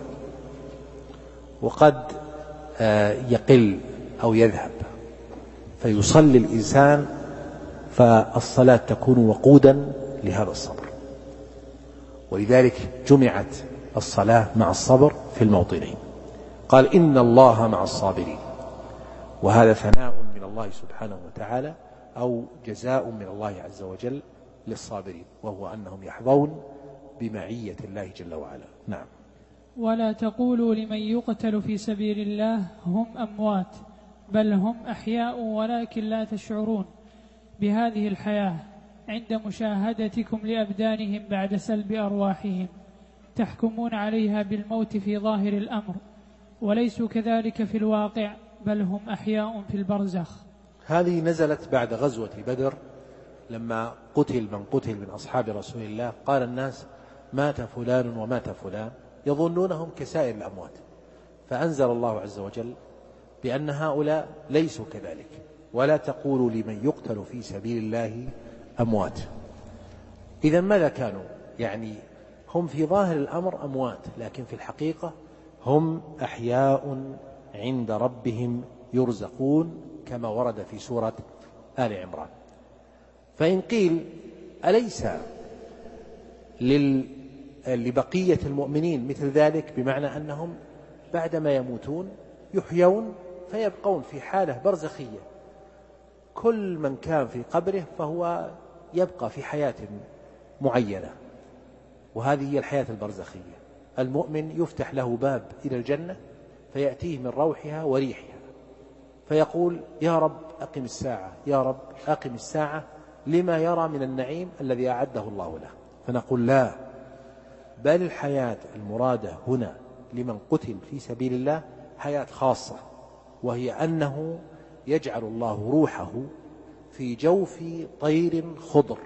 Speaker 1: وقد يقل أو يذهب، فيصلي الإنسان فالصلاة تكون وقودا لهذا الصبر. ولذلك جمعت الصلاة مع الصبر في الموطنين. قال: إن الله مع الصابرين، وهذا ثناء من الله سبحانه وتعالى أو جزاء من الله عز وجل للصابرين، وهو أنهم يحظون بمعية الله جل وعلا. نعم.
Speaker 2: ولا تقولوا لمن يقتل في سبيل الله هم أموات بل هم أحياء ولكن لا تشعرون بهذه الحياة عند مشاهدتكم لأبدانهم بعد سلب أرواحهم، تحكمون عليها بالموت في ظاهر الأمر، وليسوا كذلك في الواقع بل هم أحياء في البرزخ.
Speaker 1: هذه نزلت بعد غزوة بدر، لما قتل من قتل من أصحاب رسول الله، قال الناس: مات فلان ومات فلان، يظنونهم كسائر الأموات، فأنزل الله عز وجل بأن هؤلاء ليسوا كذلك. ولا تقولوا لمن يقتل في سبيل الله أموات. إذن ماذا كانوا؟ يعني هم في ظاهر الأمر أموات، لكن في الحقيقة هم أحياء عند ربهم يرزقون، كما ورد في سورة آل عمران. فإن قيل: أليس لبقية المؤمنين مثل ذلك، بمعنى أنهم بعدما يموتون يحيون فيبقون في حالة برزخية، كل من كان في قبره فهو يبقى في حياة معينة، وهذه هي الحياة البرزخية. المؤمن يفتح له باب إلى الجنة فيأتيه من روحها وريحها، فيقول: يا رب أقم الساعة، يا رب أقم الساعة، لما يرى من النعيم الذي أعده الله له. فنقول: لا، بل الحياة المرادة هنا لمن قتل في سبيل الله حياة خاصة، وهي أنه يجعل الله روحه في جوف طير خضر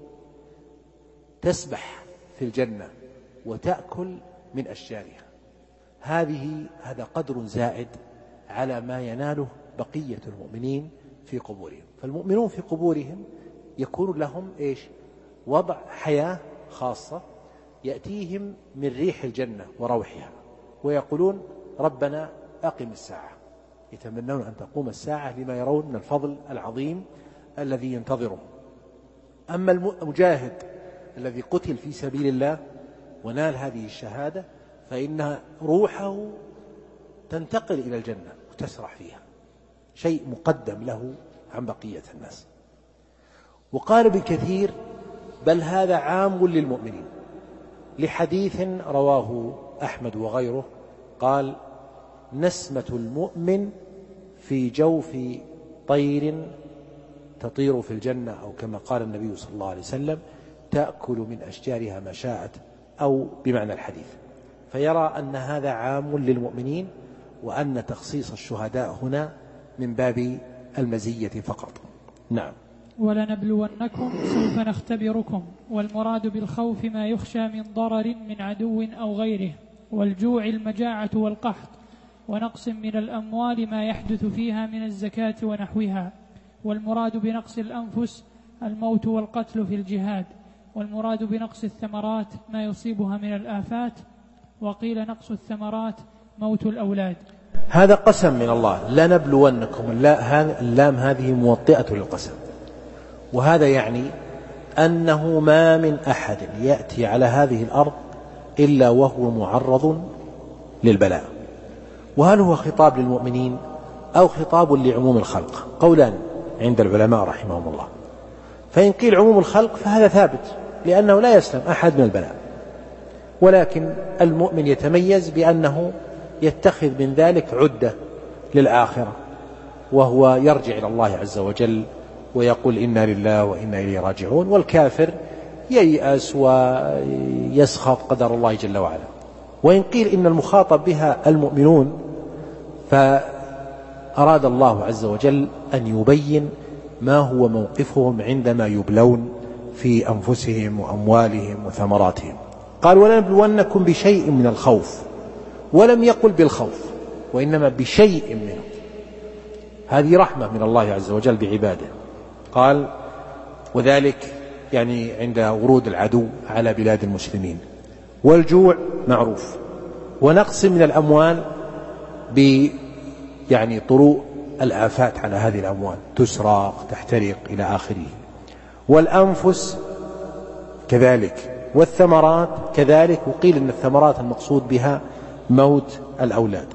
Speaker 1: تسبح في الجنة وتأكل من أشجارها. هذا قدر زائد على ما يناله بقية المؤمنين في قبورهم. فالمؤمنون في قبورهم يكون لهم وضع حياة خاصة، يأتيهم من ريح الجنة وروحها، ويقولون: ربنا أقم الساعة، يتمنون أن تقوم الساعة لما يرون من الفضل العظيم الذي ينتظرهم. أما المجاهد الذي قتل في سبيل الله ونال هذه الشهادة، فإن روحه تنتقل إلى الجنة وتسرح فيها، شيء مقدم له عن بقية الناس. وقال ابن كثير: بل هذا عام للمؤمنين، لحديث رواه أحمد وغيره قال: نسمة المؤمن في جوف طير تطير في الجنة، أو كما قال النبي صلى الله عليه وسلم: تأكل من أشجارها ما شاءت، أو بمعنى الحديث. فيرى أن هذا عام للمؤمنين، وأن تخصيص الشهداء هنا من باب المزية فقط. نعم.
Speaker 2: ولنبلونكم سوف نختبركم، والمراد بالخوف ما يخشى من ضرر من عدو أو غيره، والجوع المجاعة والقحط، ونقص من الأموال ما يحدث فيها من الزكاة ونحوها. والمراد بنقص الأنفس الموت والقتل في الجهاد، والمراد بنقص الثمرات ما يصيبها من الآفات، وقيل نقص الثمرات موت الأولاد.
Speaker 1: هذا قسم من الله: لنبلونكم. اللام هذه موطئة للقسم، وهذا يعني أنه ما من أحد يأتي على هذه الأرض إلا وهو معرض للبلاء. وهل هو خطاب للمؤمنين أو خطاب لعموم الخلق؟ قولان عند العلماء رحمهم الله. فإن قيل عموم الخلق فهذا ثابت، لأنه لا يسلم أحد من البلاء، ولكن المؤمن يتميز بأنه يتخذ من ذلك عدة للآخرة، وهو يرجع إلى الله عز وجل ويقول: إنا لله وإنا إليه راجعون. والكافر ييأس ويسخط قدر الله جل وعلا. وإن قيل إن المخاطب بها المؤمنون، فأراد الله عز وجل أن يبين ما هو موقفهم عندما يبلون في أنفسهم وأموالهم وثمراتهم. قال: ولنبلونكم بشيء من الخوف، ولم يقل بالخوف، وإنما بشيء منه. هذه رحمة من الله عز وجل بعباده. قال: وذلك يعني عند ورود العدو على بلاد المسلمين. والجوع معروف، ونقص من الأموال يعني طروء الآفات على هذه الأموال، تسرق، تحترق إلى آخره. والأنفس كذلك، والثمرات كذلك. وقيل إن الثمرات المقصود بها موت الأولاد.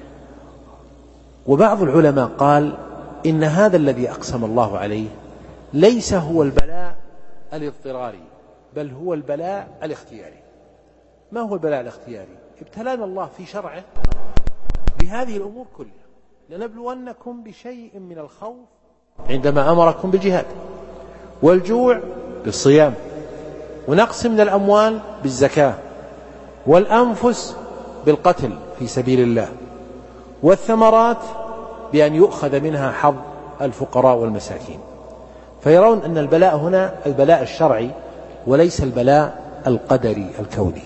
Speaker 1: وبعض العلماء قال إن هذا الذي أقسم الله عليه ليس هو البلاء الاضطراري، بل هو البلاء الاختياري. ما هو البلاء الاختياري؟ ابتلانا الله في شرعه بهذه الأمور كلها: لنبلونكم بشيء من الخوف عندما أمركم بالجهاد، والجوع بالصيام، ونقص من الأموال بالزكاة، والأنفس بالقتل في سبيل الله، والثمرات بأن يؤخذ منها حظ الفقراء والمساكين. فيرون أن البلاء هنا البلاء الشرعي وليس البلاء القدري الكوني.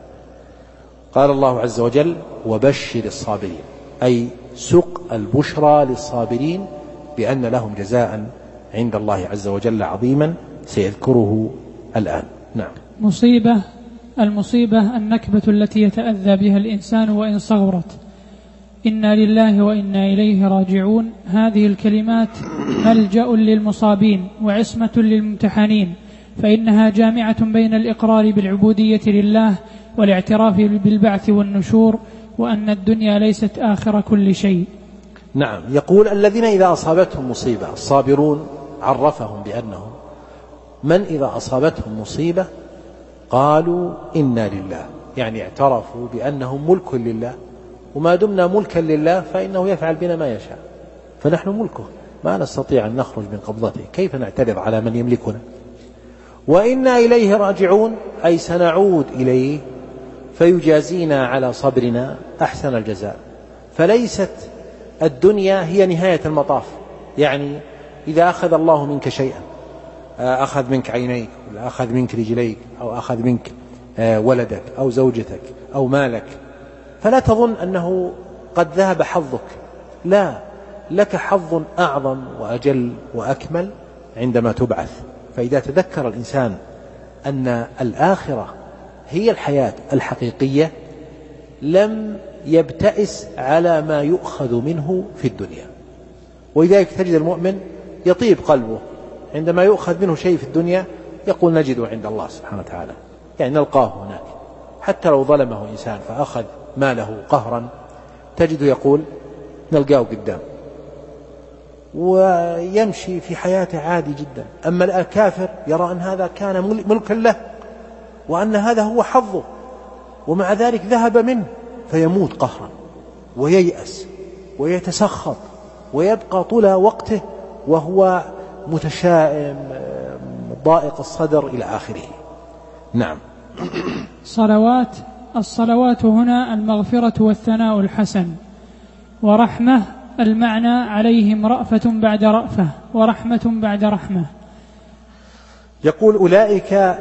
Speaker 1: قال الله عز وجل: وبشر الصابرين، أي سق البشرى للصابرين بأن لهم جزاء عند الله عز وجل عظيما سيذكره الآن. نعم.
Speaker 2: المصيبة النكبة التي يتأذى بها الإنسان وإن صغرت. إنا لله وإنا إليه راجعون. هذه الكلمات ملجأ للمصابين وعصمة للممتحنين، فإنها جامعة بين الإقرار بالعبودية لله والاعتراف بالبعث والنشور، وأن الدنيا ليست آخر كل شيء.
Speaker 1: نعم. يقول: الذين إذا أصابتهم مصيبة، الصابرون عرفهم بأنهم من إذا أصابتهم مصيبة قالوا إنا لله، يعني اعترفوا بأنهم ملك لله، وما دمنا ملكا لله فإنه يفعل بنا ما يشاء، فنحن ملكه، ما نستطيع أن نخرج من قبضته، كيف نعترض على من يملكنا؟ وإنا إليه راجعون، أي سنعود إليه فيجازينا على صبرنا أحسن الجزاء. فليست الدنيا هي نهاية المطاف، يعني إذا أخذ الله منك شيئا، أخذ منك عينيك، ولا أخذ منك رجليك، أو أخذ منك ولدك أو زوجتك أو مالك، فلا تظن أنه قد ذهب حظك، لا، لك حظ أعظم وأجل وأكمل عندما تبعث. فإذا تذكر الإنسان أن الآخرة هي الحياة الحقيقية لم يبتئس على ما يؤخذ منه في الدنيا. ولذلك تجد المؤمن يطيب قلبه عندما يؤخذ منه شيء في الدنيا، يقول نجده عند الله سبحانه وتعالى، يعني نلقاه هناك. حتى لو ظلمه إنسان فأخذ ماله قهرا تجده يقول نلقاه قدام، ويمشي في حياته عادي جدا. أما الكافر يرى أن هذا كان ملكا له، وأن هذا هو حظه، ومع ذلك ذهب منه فيموت قهرا وييأس ويتسخط ويبقى طول وقته وهو متشائم ضائق الصدر إلى آخره. نعم.
Speaker 2: الصلوات هنا المغفرة والثناء الحسن، ورحمة المعنى عليهم رأفة بعد رأفة ورحمة بعد رحمة.
Speaker 1: يقول أولئك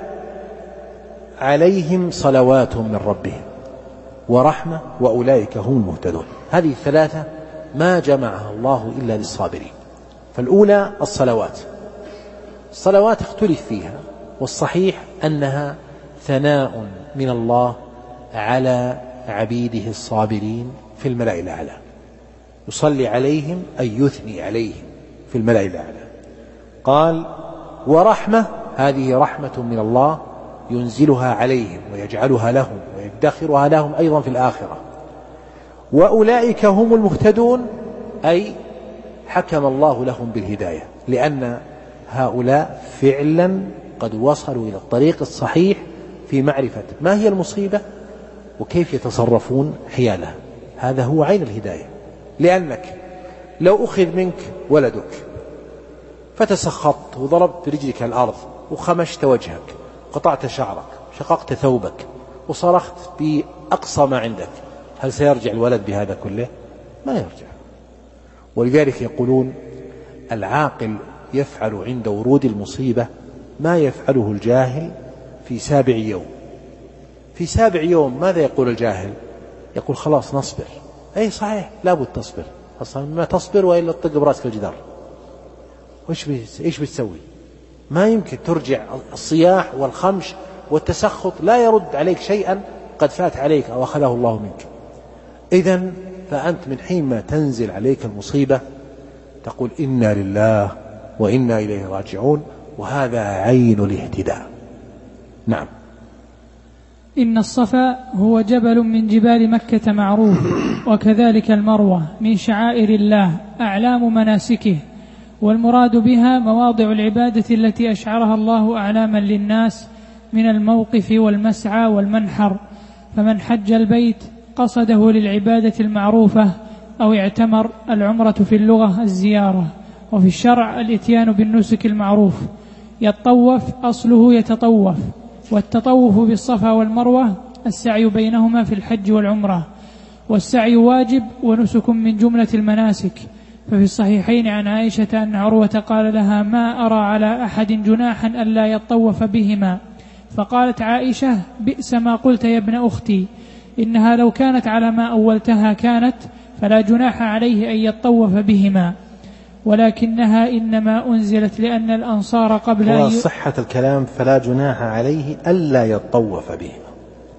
Speaker 1: عليهم صلوات من ربهم ورحمة وأولئك هم المهتدون. هذه الثلاثة ما جمعها الله إلا للصابرين. فالأولى الصلوات اختلف فيها، والصحيح أنها ثناء من الله على عبيده الصابرين في الملأ الأعلى، يصلي عليهم أي يثني عليهم في الملأ الأعلى. قال ورحمة، هذه رحمة من الله ينزلها عليهم ويجعلها لهم ويدخرها لهم أيضا في الآخرة. وأولئك هم المهتدون، أي حكم الله لهم بالهداية، لأن هؤلاء فعلا قد وصلوا إلى الطريق الصحيح في معرفة ما هي المصيبة وكيف يتصرفون حيالها. هذا هو عين الهداية. لأنك لو أخذ منك ولدك فتسخطت وضربت برجلك الأرض وخمشت وجهك قطعت شعرك شققت ثوبك وصرخت بأقصى ما عندك، هل سيرجع الولد بهذا كله؟ ما يرجع. ولذلك يقولون العاقل يفعل عند ورود المصيبة ما يفعله الجاهل في 7 يوم. في 7 يوم ماذا يقول الجاهل؟ يقول خلاص نصبر. أي صحيح، لابد تصبر، أصلا ما تصبر وإلا تطق براسك الجدار. إيش بتسوي؟ ما يمكن ترجع. الصياح والخمش والتسخط لا يرد عليك شيئا قد فات عليك أو أخذه الله منك. إذن فأنت من حين ما تنزل عليك المصيبة تقول إنا لله وإنا إليه راجعون، وهذا عين الاهتداء. نعم.
Speaker 2: إن الصفا هو جبل من جبال مكة معروف، وكذلك المروة من شعائر الله أعلام مناسكه، والمراد بها مواضع العبادة التي أشعرها الله أعلاما للناس من الموقف والمسعى والمنحر. فمن حج البيت قصده للعبادة المعروفة أو اعتمر. العمرة في اللغة الزيارة، وفي الشرع الإتيان بالنسك المعروف. يتطوف أصله يتطوف، والتطوف بالصفا والمروة السعي بينهما في الحج والعمرة، والسعي واجب ونسك من جملة المناسك. ففي الصحيحين عن عائشة أن عروة قال لها ما أرى على أحد جناحا ألا يتطوف بهما، فقالت عائشة بئس ما قلت يا ابن أختي، إنها لو كانت على ما أولتها كانت، فلا جناح عليه أن يتطوف بهما، ولكنها إنما أنزلت لأن الأنصار قبل
Speaker 1: صحة الكلام فلا جناح عليه ألا يتطوف بهما،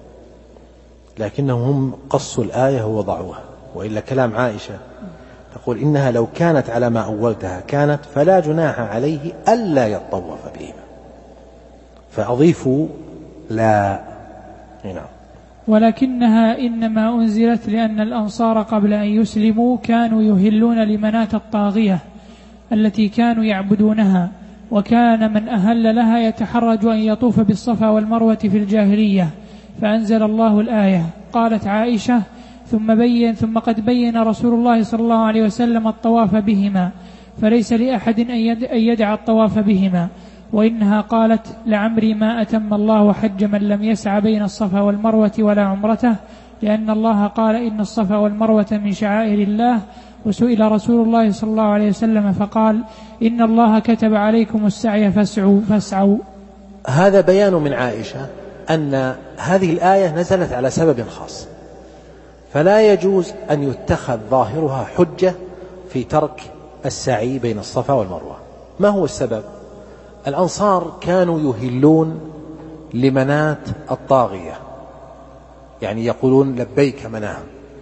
Speaker 1: لكنهم قصوا الآية ووضعوها. وإلا كلام عائشة تقول إنها لو كانت على ما أولتها كانت، فلا جناح عليه ألا يتطوف بهما، فأضيفوا لا. نعم.
Speaker 2: ولكنها إنما أنزلت لأن الأنصار قبل أن يسلموا كانوا يهلون لمناة الطاغية التي كانوا يعبدونها، وكان من أهل لها يتحرج أن يطوف بالصفا والمروة في الجاهلية، فأنزل الله الآية. قالت عائشة ثم قد بين رسول الله صلى الله عليه وسلم الطواف بهما، فليس لأحد أن يدع الطواف بهما. وإنها قالت لعمري ما أتم الله حج من لم يسع بين الصفا والمروة ولا عمرته، لأن الله قال إن الصفا والمروة من شعائر الله. وسئل رسول الله صلى الله عليه وسلم فقال إن الله كتب عليكم السعي فاسعوا.
Speaker 1: هذا بيان من عائشة أن هذه الآية نزلت على سبب خاص، فلا يجوز أن يتخذ ظاهرها حجة في ترك السعي بين الصفا والمروة. ما هو السبب؟ الأنصار كانوا يهلون لمناة الطاغية، يعني يقولون لبيك مناه،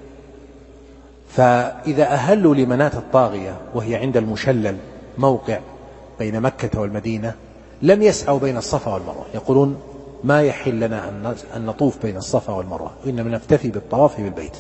Speaker 1: فإذا أهلوا لمناة الطاغية وهي عند المشلل موقع بين مكة والمدينة لم يسعوا بين الصفا والمروة، يقولون ما يحل لنا أن نطوف بين الصفا والمروة، إنما نكتفي بالطواف بالبيت.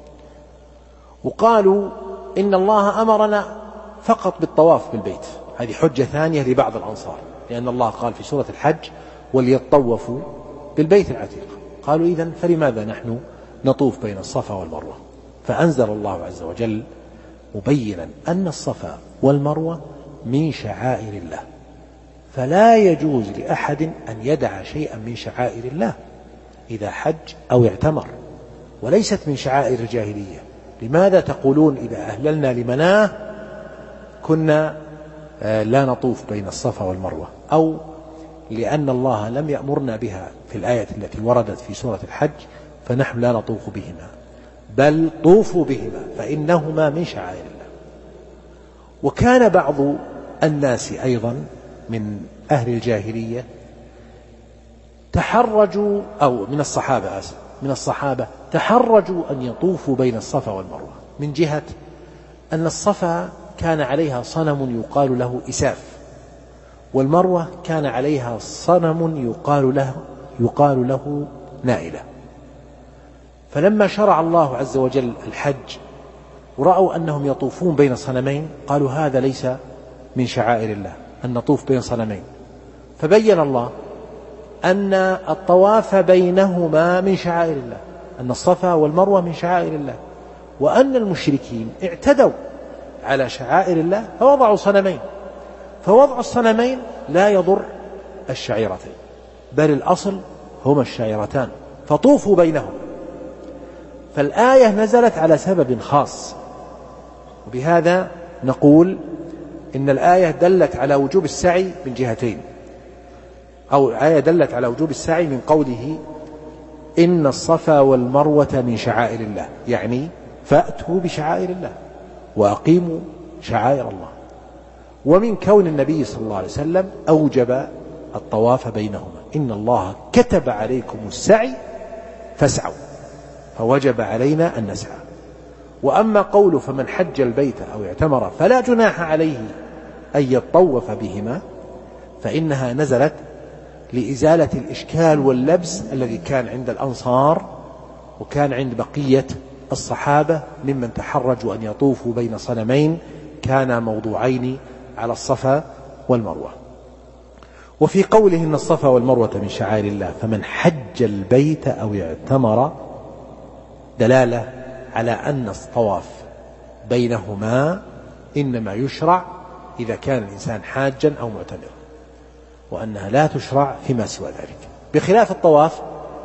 Speaker 1: وقالوا إن الله أمرنا فقط بالطواف بالبيت، هذه حجة ثانية لبعض الأنصار، لأن الله قال في سورة الحج وليطوفوا بالبيت العتيق. قالوا إذن فلماذا نحن نطوف بين الصفا والمروة؟ فأنزل الله عز وجل مبينا أن الصفا والمروة من شعائر الله، فلا يجوز لأحد أن يدع شيئا من شعائر الله إذا حج أو اعتمر، وليست من شعائر الجاهلية. لماذا تقولون إذا أهللنا لمناه كنا لا نطوف بين الصفا والمروة؟ أو لأن الله لم يأمرنا بها في الآية التي وردت في سورة الحج فنحن لا نطوف بهما، بل طوفوا بهما فإنهما من شعائر الله. وكان بعض الناس أيضا من أهل الجاهلية تحرجوا، أو من الصحابة تحرجوا أن يطوفوا بين الصفا والمروة، من جهة أن الصفا كان عليها صنم يقال له إساف، والمروة كان عليها صنم يقال له نائلة. فلما شرع الله عز وجل الحج ورأوا أنهم يطوفون بين صنمين قالوا هذا ليس من شعائر الله أن نطوف بين صنمين، فبين الله أن الطواف بينهما من شعائر الله، أن الصفا والمروة من شعائر الله، وأن المشركين اعتدوا على شعائر الله فوضعوا صنمين، فوضع الصنمين لا يضر الشعيرتين، بل الأصل هما الشعيرتان، فطوفوا بينهم. فالآية نزلت على سبب خاص، وبهذا نقول إن الآية دلت على وجوب السعي من جهتين، أو الآية دلت على وجوب السعي من قوله إن الصفا والمروة من شعائر الله، يعني فأتوا بشعائر الله وأقيموا شعائر الله، ومن كون النبي صلى الله عليه وسلم أوجب الطواف بينهما، إن الله كتب عليكم السعي فاسعوا، فوجب علينا أن نسعى. وأما قوله فمن حج البيت أو اعتمر فلا جناح عليه أن يطوف بهما، فإنها نزلت لإزالة الإشكال واللبس الذي كان عند الأنصار وكان عند بقية الصحابة ممن تحرجوا أن يطوفوا بين صنمين كانا موضوعين على الصفا والمروة. وفي قوله إن الصفا والمروة من شعائر الله فمن حج البيت أو اعتمر دلالة على أن الطواف بينهما إنما يشرع إذا كان الإنسان حاجا أو معتمرا، وأنها لا تشرع فيما سوى ذلك، بخلاف الطواف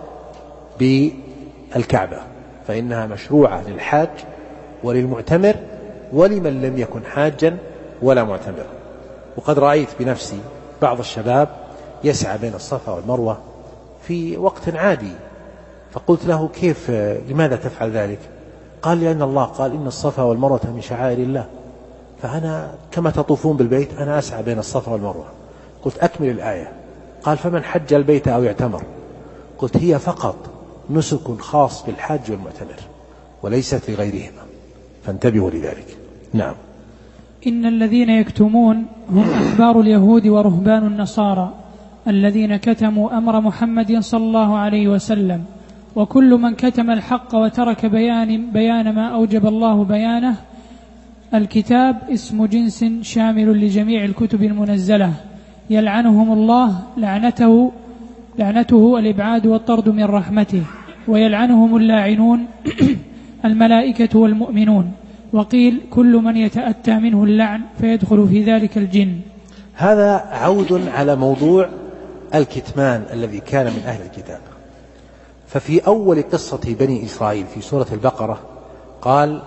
Speaker 1: بالكعبة فإنها مشروعة للحاج وللمعتمر ولمن لم يكن حاجا ولا معتمرا. وقد رأيت بنفسي بعض الشباب يسعى بين الصفا والمروة في وقت عادي، فقلت له كيف لماذا تفعل ذلك؟ قال لأن الله قال إن الصفا والمروة من شعائر الله، فأنا كما تطوفون بالبيت أنا أسعى بين الصفا والمروة. قلت أكمل الآية. قال فمن حج البيت أو اعتمر. قلت هي فقط نسك خاص بالحاج والمعتمر وليست لغيرهما، فانتبهوا لذلك. نعم.
Speaker 2: إن الذين يكتمون هم أحبار اليهود ورهبان النصارى الذين كتموا أمر محمد صلى الله عليه وسلم، وكل من كتم الحق وترك بيان ما أوجب الله بيانه. الكتاب اسم جنس شامل لجميع الكتب المنزلة، يلعنهم الله لعنته الإبعاد والطرد من رحمته، ويلعنهم اللاعنون الملائكة والمؤمنون. وقيل كل من يتأتى منه اللعن فيدخل في ذلك الجن.
Speaker 1: هذا عود على موضوع الكتمان الذي كان من أهل الكتاب. ففي أول قصة بني إسرائيل في سورة البقرة قال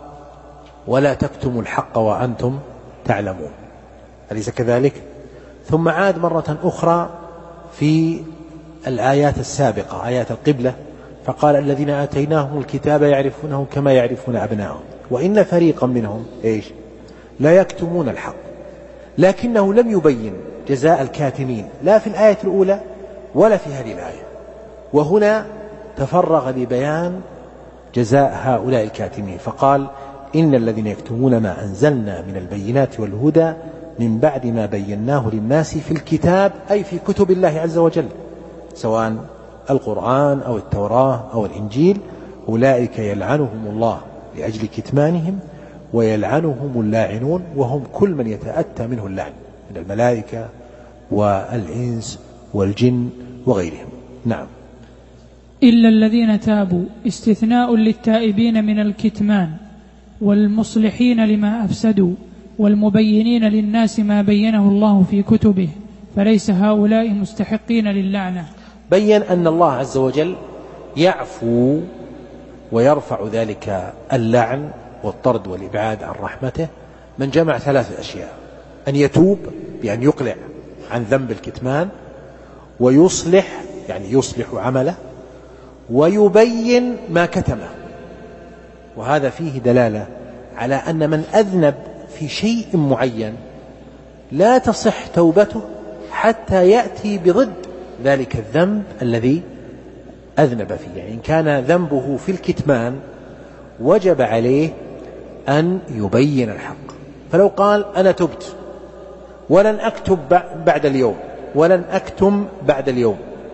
Speaker 1: ولا تكتموا الحق وأنتم تعلمون، أليس كذلك؟ ثم عاد مرة أخرى في الآيات السابقة آيات القبلة فقال الذين آتيناهم الكتاب يعرفونه كما يعرفون أبناءهم وإن فريقا منهم لا يكتمون الحق، لكنه لم يبين جزاء الكاتمين لا في الآية الأولى ولا في هذه الآية، وهنا تفرغ لبيان جزاء هؤلاء الكاتمين فقال إن الذين يكتمون ما أنزلنا من البينات والهدى من بعد ما بيناه للناس في الكتاب، أي في كتب الله عز وجل سواء القرآن أو التوراة أو الإنجيل، أولئك يلعنهم الله لأجل كتمانهم ويلعنهم اللاعنون، وهم كل من يتأتى منه اللعن من الملائكة والإنس والجن وغيرهم. نعم.
Speaker 2: إلا الذين تابوا استثناء للتائبين من الكتمان والمصلحين لما أفسدوا والمبينين للناس ما بينه الله في كتبه، فليس هؤلاء مستحقين للعنة.
Speaker 1: بين أن الله عز وجل يعفو ويرفع ذلك اللعن والطرد والإبعاد عن رحمته من جمع 3 أشياء: أن يتوب بأن يقلع عن ذنب الكتمان، ويصلح يعني يصلح عمله، ويبين ما كتمه. وهذا فيه دلالة على أن من أذنب في شيء معين لا تصح توبته حتى يأتي بضد ذلك الذنب الذي أذنب فيه. يعني إن كان ذنبه في الكتمان وجب عليه أن يبين الحق. فلو قال أنا تبت ولن أكتب بعد اليوم ولن أكتم بعد اليوم،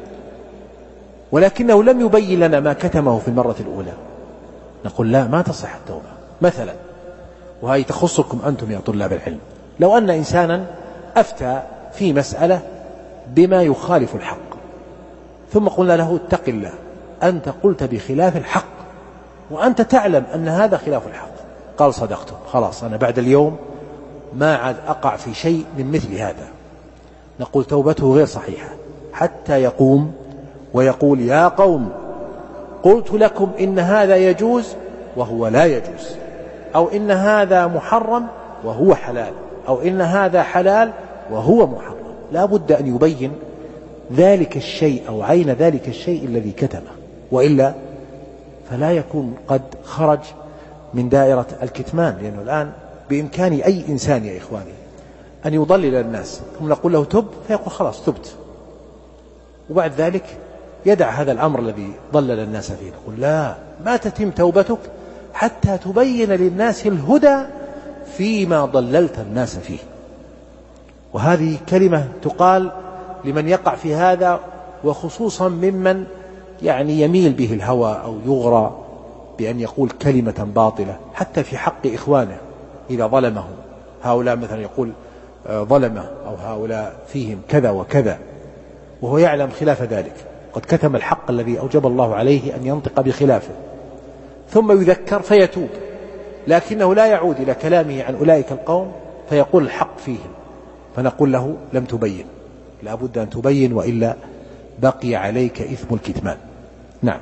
Speaker 1: ولكنه لم يبين لنا ما كتمه في المرة الأولى، نقول لا، ما تصح التوبة. مثلا، وهي تخصكم أنتم يا طلاب العلم، لو أن إنسانا أفتى في مسألة بما يخالف الحق، ثم قلنا له اتق الله، أنت قلت بخلاف الحق وأنت تعلم أن هذا خلاف الحق. قال صدقتم، خلاص أنا بعد اليوم ما عاد أقع في شيء من مثل هذا. نقول توبته غير صحيحة حتى يقوم ويقول يا قوم قلت لكم إن هذا يجوز وهو لا يجوز، أو إن هذا محرم وهو حلال، أو إن هذا حلال وهو محرم. لا بد أن يبين ذلك الشيء أو عين ذلك الشيء الذي كتمه، وإلا فلا يكون قد خرج من دائرة الكتمان. لأنه الآن بإمكان أي إنسان يا إخواني أن يضلل الناس، ثم نقول له تب فيقول خلاص تبت، وبعد ذلك يدع هذا الأمر الذي ضلل الناس فيه. نقول لا، ما تتم توبتك حتى تبين للناس الهدى فيما ضللت الناس فيه. وهذه كلمة تقال لمن يقع في هذا، وخصوصا ممن يعني يميل به الهوى أو يغرى بأن يقول كلمة باطلة حتى في حق إخوانه إذا ظلمهم. هؤلاء مثلا يقول ظلمه أو هؤلاء فيهم كذا وكذا، وهو يعلم خلاف ذلك، قد كتم الحق الذي أوجب الله عليه أن ينطق بخلافه، ثم يذكر فيتوب، لكنه لا يعود إلى كلامه عن أولئك القوم فيقول الحق فيهم، فنقول له لم تبين، لا بد أن تبين، وإلا بقي عليك إثم الكتمان. نعم.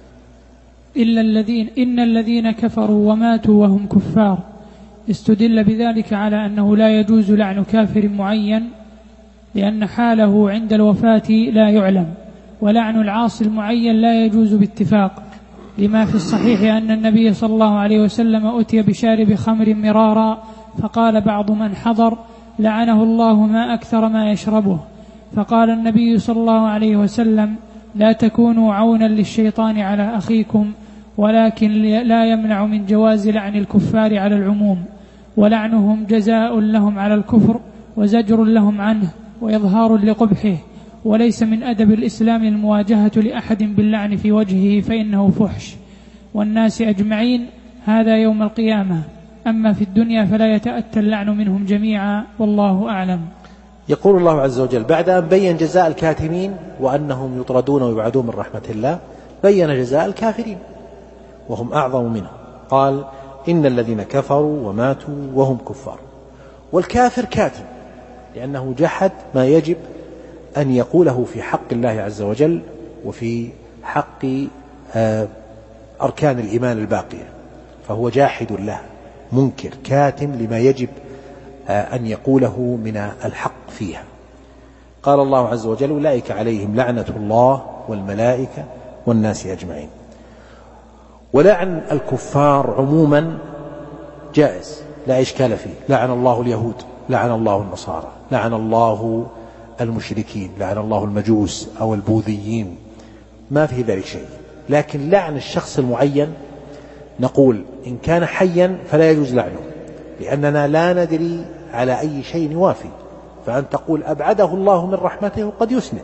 Speaker 2: إن الذين كفروا وماتوا وهم كفار، استدل بذلك على أنه لا يجوز لعن كافر معين لأن حاله عند الوفاة لا يعلم، ولعن العاصي المعين لا يجوز باتفاق، لما في الصحيح أن النبي صلى الله عليه وسلم أتي بشارب خمر مرارا، فقال بعض من حضر لعنه الله ما أكثر ما يشربه، فقال النبي صلى الله عليه وسلم لا تكونوا عونا للشيطان على أخيكم، ولكن لا يمنع من جواز لعن الكفار على العموم، ولعنهم جزاء لهم على الكفر وزجر لهم عنه وإظهار لقبحه، وليس من أدب الإسلام المواجهة لأحد باللعن في وجهه فإنه فحش، والناس أجمعين هذا يوم القيامة، أما في الدنيا فلا يتأتى اللعن منهم جميعا، والله أعلم.
Speaker 1: يقول الله عز وجل بعد أن بين جزاء الكاتمين وأنهم يطردون ويبعدون من رحمة الله، بين جزاء الكافرين وهم أعظم منهم، قال إن الذين كفروا وماتوا وهم كفار. والكافر كاتم لأنه جحد ما يجب أن يقوله في حق الله عز وجل وفي حق أركان الإيمان الباقية، فهو جاحد له، منكر، كاتم لما يجب أن يقوله من الحق فيها. قال الله عز وجل أولئك عليهم لعنة الله والملائكة والناس أجمعين. ولعن الكفار عموما جائز لا إشكال فيه، لعن الله اليهود، لعن الله النصارى، لعن الله المشركين، لعن الله المجوس أو البوذيين، ما في ذلك شيء. لكن لعن الشخص المعين نقول إن كان حيا فلا يجوز لعنه، لأننا لا ندري على أي شيء يوافي، فأن تقول أبعده الله من رحمته قد يسمع،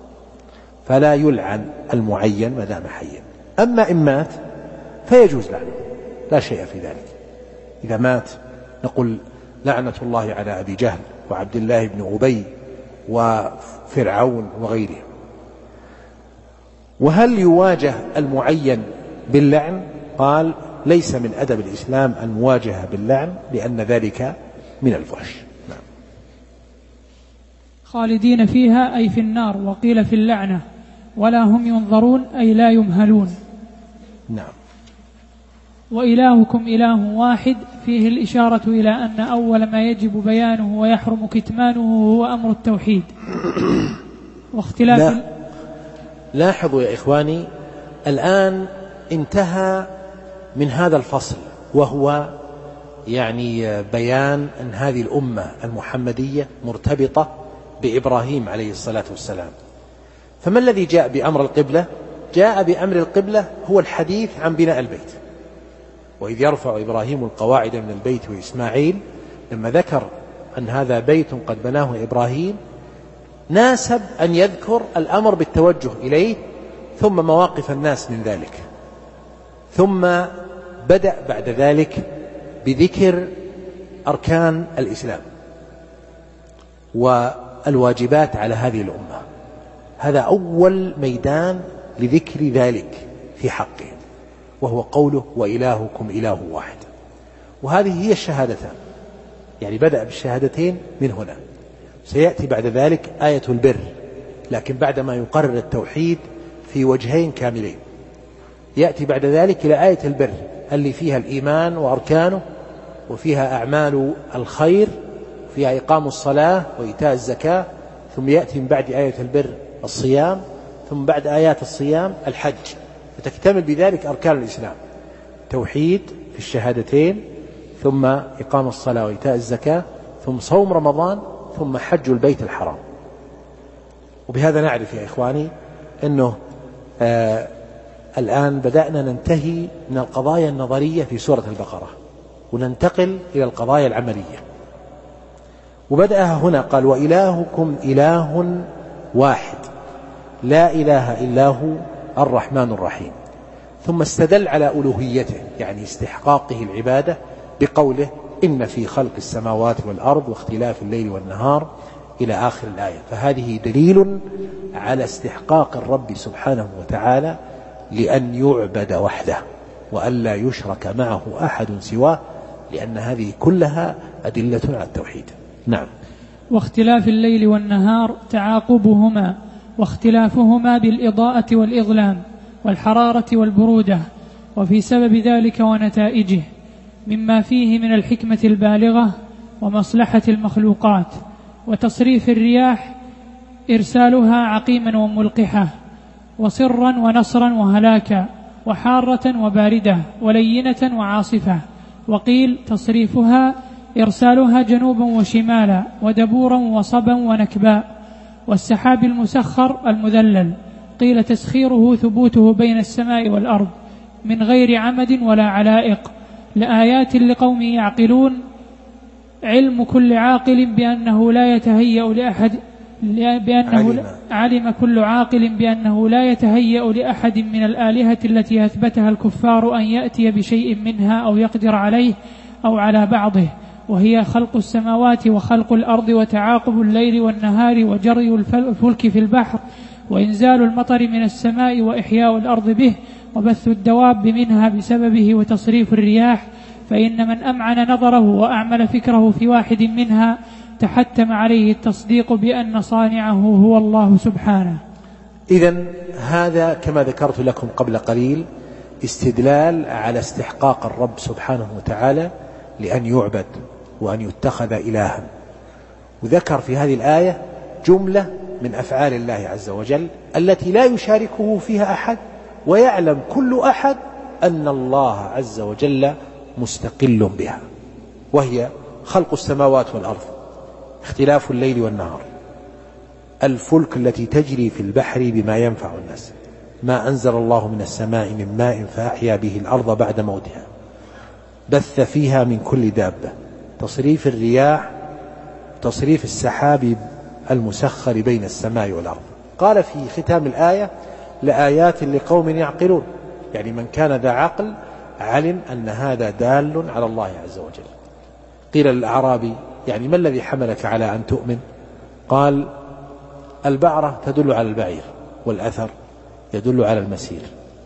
Speaker 1: فلا يلعن المعين ما دام حيا. أما إن مات فيجوز لعنه، لا شيء في ذلك. إذا مات نقول لعنة الله على أبي جهل وعبد الله بن أبي وفرعون وغيرهم. وهل يواجه المعين باللعن؟ قال ليس من أدب الإسلام المواجهة باللعن، لأن ذلك من الفحش. نعم.
Speaker 2: خالدين فيها أي في النار، وقيل في اللعنة، ولا هم ينظرون أي لا يمهلون.
Speaker 1: نعم.
Speaker 2: وإلهكم إله واحد، فيه الإشارة إلى أن أول ما يجب بيانه ويحرم كتمانه هو أمر التوحيد واختلاف.
Speaker 1: لاحظوا يا إخواني، الآن انتهى من هذا الفصل، وهو يعني بيان أن هذه الأمة المحمدية مرتبطة بإبراهيم عليه الصلاة والسلام. فما الذي جاء بأمر القبلة؟ جاء بأمر القبلة هو الحديث عن بناء البيت. وإذ يرفع إبراهيم القواعد من البيت وإسماعيل، لما ذكر أن هذا بيت قد بناه إبراهيم ناسب أن يذكر الأمر بالتوجه إليه، ثم مواقف الناس من ذلك، ثم بدأ بعد ذلك بذكر أركان الإسلام والواجبات على هذه الأمة. هذا أول ميدان لذكر ذلك في حقه، وهو قوله وإلهكم إله واحد. وهذه هي الشهادتان، يعني بدأ بالشهادتين من هنا. سيأتي بعد ذلك آية البر، لكن بعدما يقرر التوحيد في وجهين كاملين. يأتي بعد ذلك إلى آية البر اللي فيها الإيمان وأركانه، وفيها أعمال الخير، فيها إقام الصلاة وإيتاء الزكاة. ثم يأتي من بعد آية البر الصيام، ثم بعد آيات الصيام الحج، فتكتمل بذلك أركان الإسلام: توحيد في الشهادتين، ثم إقام الصلاة وإيتاء الزكاة، ثم صوم رمضان، ثم حج البيت الحرام. وبهذا نعرف يا إخواني أنه الآن بدأنا ننتهي من القضايا النظرية في سورة البقرة وننتقل إلى القضايا العملية. وبدأها هنا، قال وإلهكم إله واحد لا إله إلا هو الرحمن الرحيم. ثم استدل على ألوهيته، يعني استحقاقه العبادة، بقوله إن في خلق السماوات والأرض واختلاف الليل والنهار إلى آخر الآية. فهذه دليل على استحقاق الرب سبحانه وتعالى لأن يعبد وحده، وأن لا يشرك معه أحد سواه، لأن هذه كلها أدلة على التوحيد. نعم.
Speaker 2: واختلاف الليل والنهار تعاقبهما واختلافهما بالإضاءة والإظلام والحرارة والبرودة، وفي سبب ذلك ونتائجه مما فيه من الحكمة البالغة ومصلحة المخلوقات. وتصريف الرياح إرسالها عقيما وملقحة، وصرا ونصرا وهلاكا، وحارة وباردة، ولينة وعاصفة. وقيل تصريفها إرسالها جنوبا وشمالا، ودبورا وصبا ونكباء. والسحاب المسخر المذلل قيل تسخيره ثبوته بين السماء والأرض من غير عمد ولا علائق، لآيات لقوم يعقلون. علم كل عاقل بأنه لا يتهيأ لأحد علم كل عاقل بأنه لا يتهيأ لأحد من الآلهة التي أثبتها الكفار أن يأتي بشيء منها أو يقدر عليه أو على بعضه، وهي خلق السماوات وخلق الأرض وتعاقب الليل والنهار وجري الفلك في البحر وإنزال المطر من السماء وإحياء الأرض به وبث الدواب منها بسببه وتصريف الرياح. فإن من أمعن نظره وأعمل فكره في واحد منها تحتم عليه التصديق بأن صانعه هو الله سبحانه.
Speaker 1: إذن هذا كما ذكرت لكم قبل قليل استدلال على استحقاق الرب سبحانه وتعالى لأن يعبد وأن يتخذ إلها. وذكر في هذه الآية جملة من أفعال الله عز وجل التي لا يشاركه فيها أحد، ويعلم كل أحد أن الله عز وجل مستقل بها، وهي خلق السماوات والأرض، اختلاف الليل والنهار، الفلك التي تجري في البحر بما ينفع الناس، ما أنزل الله من السماء من ماء فأحيا به الأرض بعد موتها، بث فيها من كل دابة، تصريف الرياح، تصريف السحاب المسخر بين السماء والأرض. قال في ختام الآية لآيات لقوم يعقلون، يعني من كان ذا عقل علم أن هذا دال على الله عز وجل. قيل للأعرابي يعني ما الذي حملك على أن تؤمن؟ قال البعرة تدل على البعير، والأثر يدل على المسير.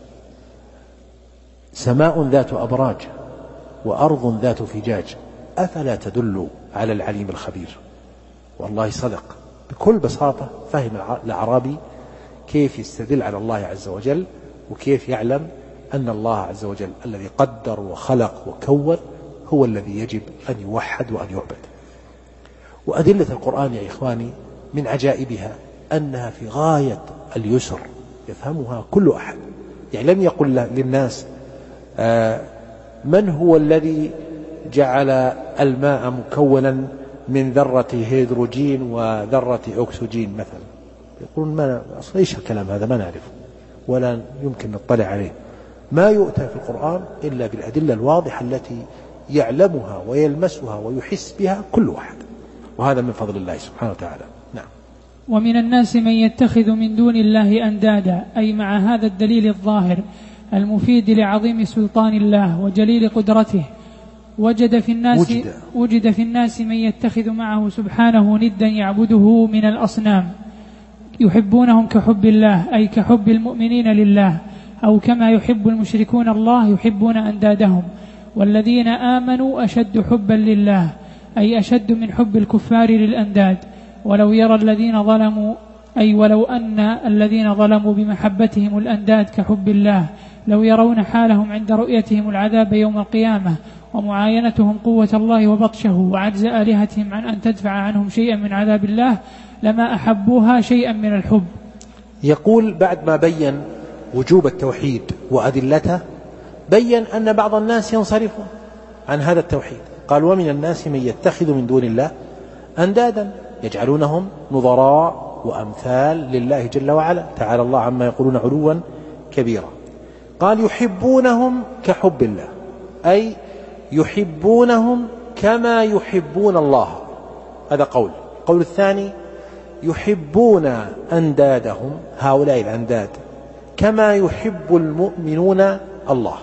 Speaker 1: سماء ذات أبراج وأرض ذات فجاج أفلا تدل على العليم الخبير. والله صدق بكل بساطة. فهم الأعرابي كيف يستدل على الله عز وجل وكيف يعلم أن الله عز وجل الذي قدر وخلق وكون هو الذي يجب أن يوحد وأن يعبد. وأدلة القرآن يا إخواني من عجائبها أنها في غاية اليسر يفهمها كل أحد. يعني لم يقل للناس من هو الذي جعل الماء مكونا من ذرة هيدروجين وذرة أكسجين مثلا. يقولون ما أصلا إيش الكلام هذا ما نعرفه ولا يمكن نطلع عليه. ما يؤتى في القرآن إلا بالأدلة الواضحة التي يعلمها ويلمسها ويحس بها كل واحد، وهذا من فضل الله سبحانه وتعالى. نعم.
Speaker 2: ومن الناس من يتخذ من دون الله أندادا، أي مع هذا الدليل الظاهر المفيد لعظيم سلطان الله وجليل قدرته وجد في الناس من يتخذ معه سبحانه ندا يعبده من الأصنام يحبونهم كحب الله، أي كحب المؤمنين لله، أو كما يحب المشركون الله يحبون أندادهم. والذين آمنوا أشد حبا لله، أي أشد من حب الكفار للأنداد. ولو أن الذين ظلموا بمحبتهم الأنداد كحب الله لو يرون حالهم عند رؤيتهم العذاب يوم القيامة ومعاينتهم قوة الله وبطشه وعجز آلهتهم عن أن تدفع عنهم شيئا من عذاب الله لما أحبوها شيئا من الحب.
Speaker 1: يقول بعد ما بين وجوب التوحيد وأدلته بين أن بعض الناس ينصرفون عن هذا التوحيد. قال ومن الناس من يتخذ من دون الله أندادا يجعلونهم نظراء وأمثال لله جل وعلا، تعالى الله عما يقولون علوا كبيرا. قال يحبونهم كحب الله، أي يحبونهم كما يحبون الله. هذا قول الثاني يحبون أندادهم هؤلاء الأنداد كما يحب المؤمنون الله.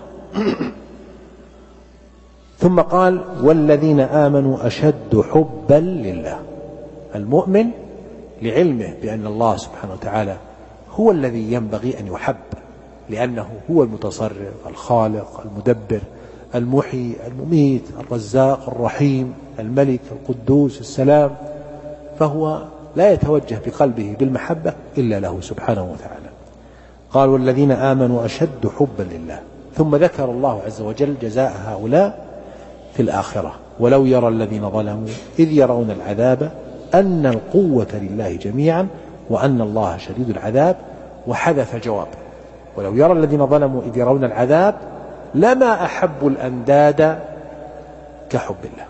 Speaker 1: ثم قال والذين آمنوا أشد حبا لله. المؤمن لعلمه بأن الله سبحانه وتعالى هو الذي ينبغي أن يحب، لأنه هو المتصرف الخالق المدبر المحيي المميت الرزاق الرحيم الملك القدوس السلام، فهو لا يتوجه بقلبه بالمحبة إلا له سبحانه وتعالى. قال والذين آمنوا أشد حبا لله. ثم ذكر الله عز وجل جزاء هؤلاء في الآخرة ولو يرى الذين ظلموا إذ يرون العذاب أن القوة لله جميعا وأن الله شديد العذاب. وحذف جواب ولو يرى الذين ظلموا إذ يرون العذاب لما أحبوا الأنداد كحب الله.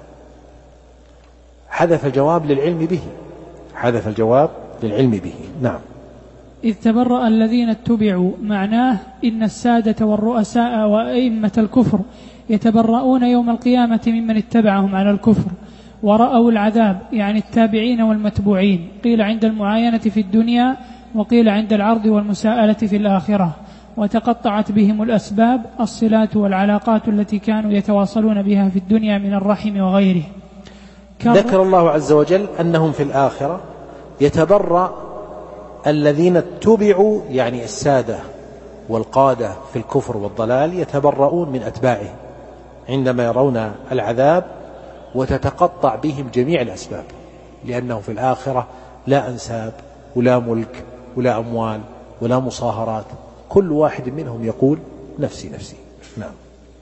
Speaker 1: حذف الجواب للعلم به. نعم.
Speaker 2: إذ تبرأ الذين اتبعوا معناه إن السادة والرؤساء وأئمة الكفر يتبرؤون يوم القيامة ممن اتبعهم على الكفر ورأوا العذاب، يعني التابعين والمتبوعين، قيل عند المعاينة في الدنيا وقيل عند العرض والمساءلة في الآخرة. وتقطعت بهم الأسباب الصلات والعلاقات التي كانوا يتواصلون بها في الدنيا من الرحم وغيره.
Speaker 1: ذكر الله عز وجل أنهم في الآخرة يتبرأ الذين اتبعوا، يعني السادة والقادة في الكفر والضلال يتبرؤون من أتباعهم عندما يرون العذاب، وتتقطع بهم جميع الأسباب، لأنه في الآخرة لا أنساب ولا ملك ولا أموال ولا مصاهرات، كل واحد منهم يقول نفسي نفسي. نعم.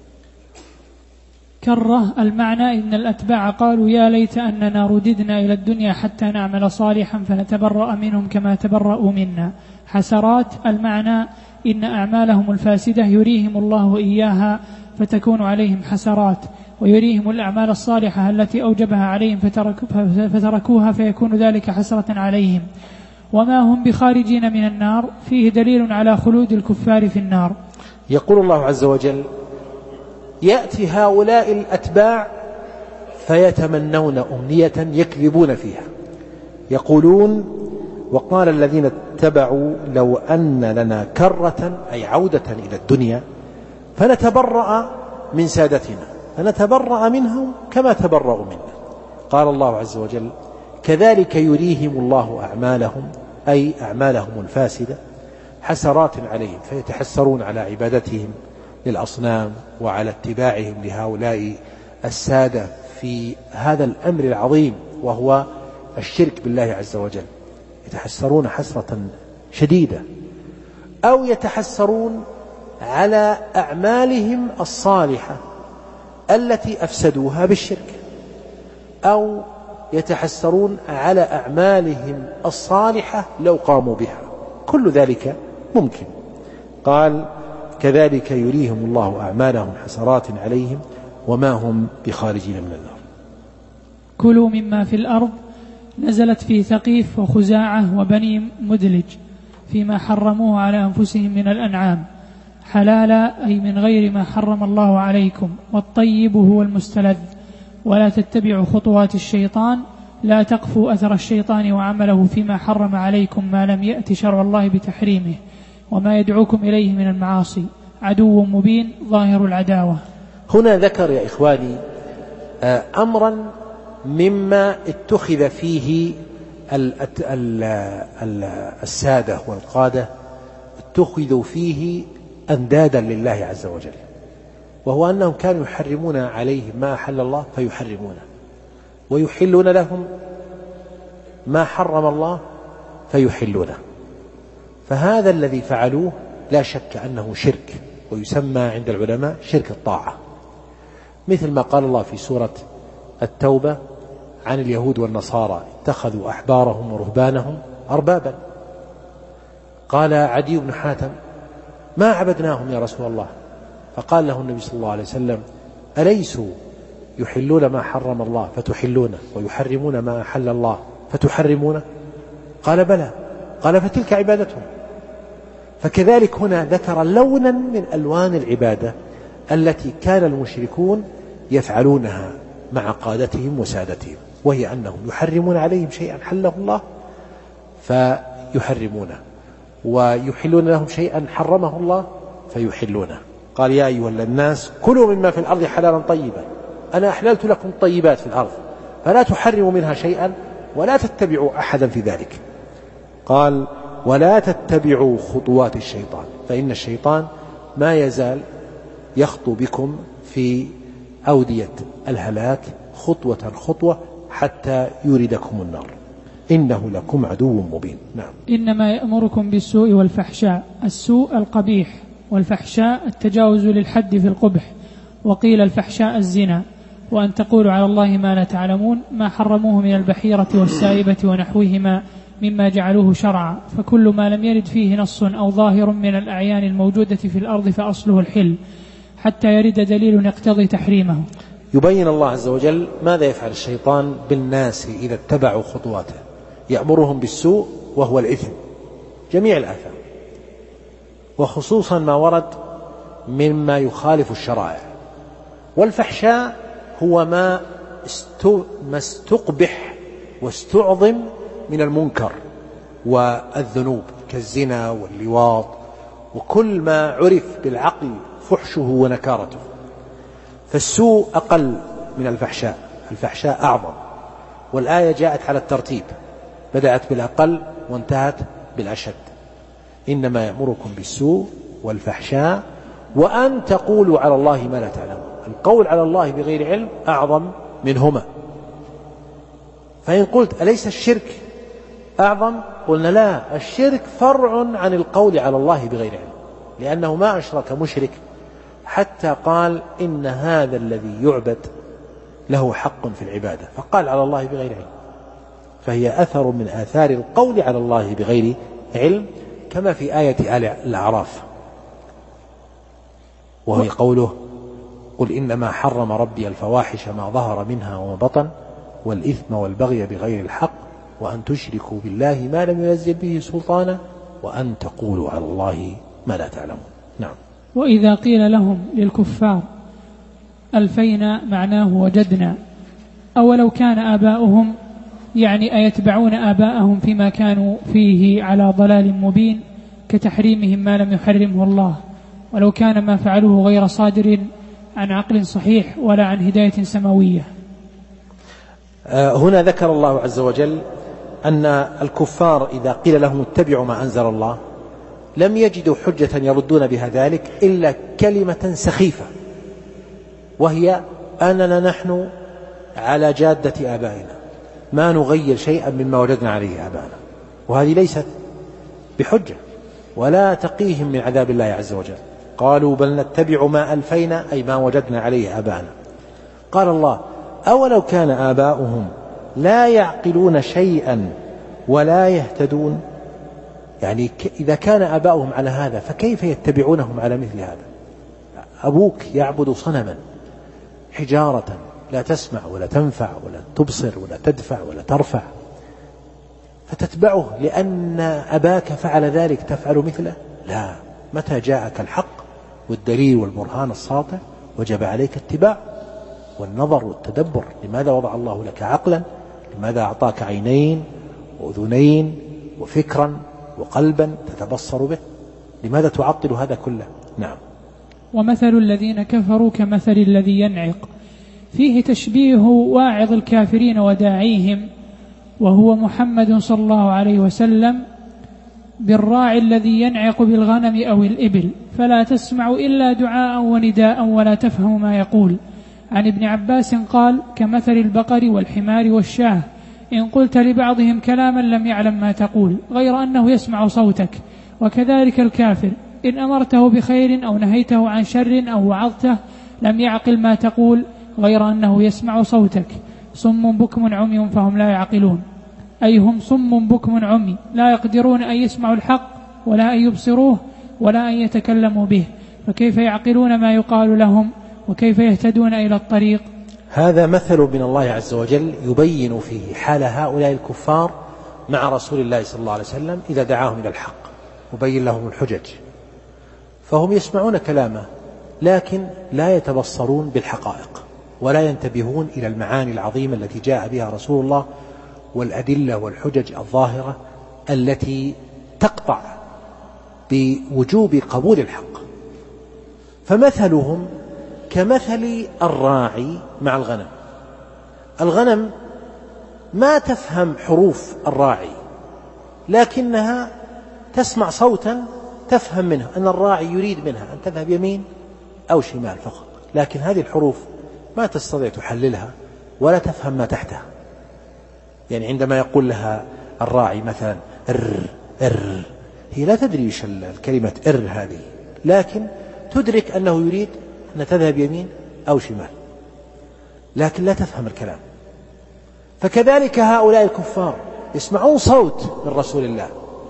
Speaker 2: كره المعنى إن الأتباع قالوا يا ليت أننا رددنا إلى الدنيا حتى نعمل صالحا فنتبرأ منهم كما تبرأوا منا. حسرات المعنى إن أعمالهم الفاسدة يريهم الله إياها فتكون عليهم حسرات، ويريهم الأعمال الصالحة التي أوجبها عليهم فتركوها فيكون ذلك حسرة عليهم. وما هم بخارجين من النار فيه دليل على خلود الكفار في النار.
Speaker 1: يقول الله عز وجل يأتي هؤلاء الأتباع فيتمنون أمنية يكذبون فيها، يقولون وقال الذين اتبعوا لو أن لنا كرة أي عودة إلى الدنيا فنتبرأ من سادتنا فنتبرأ منهم كما تبرأوا منا. قال الله عز وجل كذلك يريهم الله أعمالهم أي أعمالهم الفاسدة حسرات عليهم، فيتحسرون على عبادتهم للأصنام وعلى اتباعهم لهؤلاء السادة في هذا الأمر العظيم وهو الشرك بالله عز وجل، يتحسرون حسرة شديدة، أو يتحسرون على أعمالهم الصالحة التي أفسدوها بالشرك، أو يتحسرون على أعمالهم الصالحة لو قاموا بها، كل ذلك ممكن. قال كذلك يريهم الله أعمالهم حسرات عليهم وما هم بخارجين من النار.
Speaker 2: كلوا مما في الأرض نزلت في ثقيف وخزاعة وبني مدلج فيما حرموه على أنفسهم من الأنعام حلالا، أي من غير ما حرم الله عليكم، والطيب هو المستلذ، ولا تتبعوا خطوات الشيطان، لا تقفوا أثر الشيطان وعمله فيما حرم عليكم ما لم يأت شرع الله بتحريمه، وما يدعوكم إليه من المعاصي، عدو مبين ظاهر العداوة.
Speaker 1: هنا ذكر يا إخواني أمرا مما اتخذ فيه السادة والقادة، اتخذوا فيه أندادا لله عز وجل، وهو أنهم كانوا يحرمون عليهم ما أحل الله فيحرمونه، ويحلون لهم ما حرم الله فيحلونه. فهذا الذي فعلوه لا شك أنه شرك، ويسمى عند العلماء شرك الطاعة، مثل ما قال الله في سورة التوبة عن اليهود والنصارى اتخذوا أحبارهم ورهبانهم أربابا. قال عدي بن حاتم ما عبدناهم يا رسول الله، فقال له النبي صلى الله عليه وسلم أليسوا يحلون ما حرم الله فتحلونه ويحرمون ما أحل الله فتحرمونه؟ قال بلى. قال فتلك عبادتهم. فكذلك هنا ذكر لونا من ألوان العبادة التي كان المشركون يفعلونها مع قادتهم وسادتهم، وهي أنهم يحرمون عليهم شيئا حله الله فيحرمونه، ويحلون لهم شيئا حرمه الله فيحلونه. قال يا أيها الناس كلوا مما في الأرض حلالا طيبا، أنا أحللت لكم الطيبات في الأرض فلا تحرموا منها شيئا ولا تتبعوا أحدا في ذلك. قال ولا تتبعوا خطوات الشيطان، فإن الشيطان ما يزال يخطو بكم في أودية الهلاك خطوة خطوة حتى يوردكم النار، إنه لكم عدو مبين. نعم.
Speaker 2: إنما يأمركم بالسوء والفحشاء، السوء القبيح، والفحشاء التجاوز للحد في القبح، وقيل الفحشاء الزنا، وأن تقولوا على الله ما لا تعلمون، ما حرموه من البحيرة والسائبة ونحوهما مما جعلوه شرعا، فكل ما لم يرد فيه نص أو ظاهر من الأعيان الموجودة في الأرض فأصله الحل حتى يرد دليل يقتضي تحريمه.
Speaker 1: يبين الله عز وجل ماذا يفعل الشيطان بالناس إذا اتبعوا خطواته، يأمرهم بالسوء وهو الإثم، جميع الآثام، وخصوصا ما ورد مما يخالف الشرائع. والفحشاء هو ما استقبح واستعظم من المنكر والذنوب كالزنا واللواط وكل ما عرف بالعقل فحشه ونكارته. فالسوء أقل من الفحشاء، الفحشاء أعظم، والآية جاءت على الترتيب، بدأت بالأقل وانتهت بالأشد. إنما يأمركم بالسوء والفحشاء وأن تقولوا على الله ما لا تعلمون. القول على الله بغير علم أعظم منهما. فإن قلت أليس الشرك أعظم؟ قلنا لا، الشرك فرع عن القول على الله بغير علم، لأنه ما أشرك مشرك حتى قال إن هذا الذي يعبد له حق في العبادة، فقال على الله بغير علم، فهي أثر من آثار القول على الله بغير علم، كما في آية آل الأعراف، وهي قوله قل إنما حرم ربي الفواحش ما ظهر منها وما بطن والإثم والبغي بغير الحق وأن تشركوا بالله ما لم ينزل به سلطانا وأن تقولوا على الله ما لا تعلمون. نعم.
Speaker 2: وإذا قيل لهم للكفار ألفينا معناه وجدنا، أولو كان آباؤهم، يعني أيتبعون آباءهم فيما كانوا فيه على ضلال مبين كتحريمهم ما لم يحرمه الله، ولو كان ما فعلوه غير صادر عن عقل صحيح ولا عن هداية سماوية.
Speaker 1: هنا ذكر الله عز وجل أن الكفار إذا قيل لهم اتبعوا ما أنزل الله لم يجدوا حجة يردون بها ذلك إلا كلمة سخيفة، وهي أننا نحن على جادة آبائنا ما نغير شيئا مما وجدنا عليه آبائنا، وهذه ليست بحجة ولا تقيهم من عذاب الله عز وجل. قالوا بل نتبع ما ألفينا أي ما وجدنا عليه آبائنا. قال الله أولو كان آباؤهم لا يعقلون شيئا ولا يهتدون، يعني إذا كان آباؤهم على هذا فكيف يتبعونهم على مثل هذا؟ أبوك يعبد صنما حجارة لا تسمع ولا تنفع ولا تبصر ولا تدفع ولا ترفع، فتتبعه لأن أباك فعل ذلك تفعل مثله؟ لا، متى جاءك الحق والدليل والبرهان الساطع وجب عليك اتباع والنظر والتدبر. لماذا وضع الله لك عقلا؟ لماذا أعطاك عينين وأذنين وفكرا وقلبا تتبصر به؟ لماذا تعطل هذا كله؟ نعم.
Speaker 2: ومثل الذين كفروا كمثل الذي ينعق، فيه تشبيه واعظ الكافرين وداعيهم وهو محمد صلى الله عليه وسلم بالراعي الذي ينعق بالغنم أو الإبل فلا تسمع إلا دعاء ونداء ولا تفهم ما يقول. عن ابن عباس قال كمثل البقر والحمار والشاه، إن قلت لبعضهم كلاما لم يعلم ما تقول غير أنه يسمع صوتك. وكذلك الكافر إن أمرته بخير أو نهيته عن شر أو وعظته لم يعقل ما تقول غير أنه يسمع صوتك. صم بكم عمي فهم لا يعقلون، أي هم صم بكم عمي لا يقدرون أن يسمعوا الحق ولا أن يبصروه ولا أن يتكلموا به، فكيف يعقلون ما يقال لهم وكيف يهتدون إلى الطريق؟
Speaker 1: هذا مثل من الله عز وجل يبين فيه حال هؤلاء الكفار مع رسول الله صلى الله عليه وسلم إذا دعاهم إلى الحق وبين لهم الحجج، فهم يسمعون كلامه لكن لا يتبصرون بالحقائق ولا ينتبهون إلى المعاني العظيمة التي جاء بها رسول الله والأدلة والحجج الظاهرة التي تقطع بوجوب قبول الحق. فمثلهم كمثل الراعي مع الغنم. الغنم ما تفهم حروف الراعي لكنها تسمع صوتا تفهم منه أن الراعي يريد منها أن تذهب يمين أو شمال فقط، لكن هذه الحروف ما تستطيع تحللها ولا تفهم ما تحتها. يعني عندما يقول لها الراعي مثلا ار، هي لا تدري ايش الكلمة ار هذه، لكن تدرك أنه يريد أن تذهب يمين أو شمال، لكن لا تفهم الكلام. فكذلك هؤلاء الكفار يسمعون صوت من رسول الله،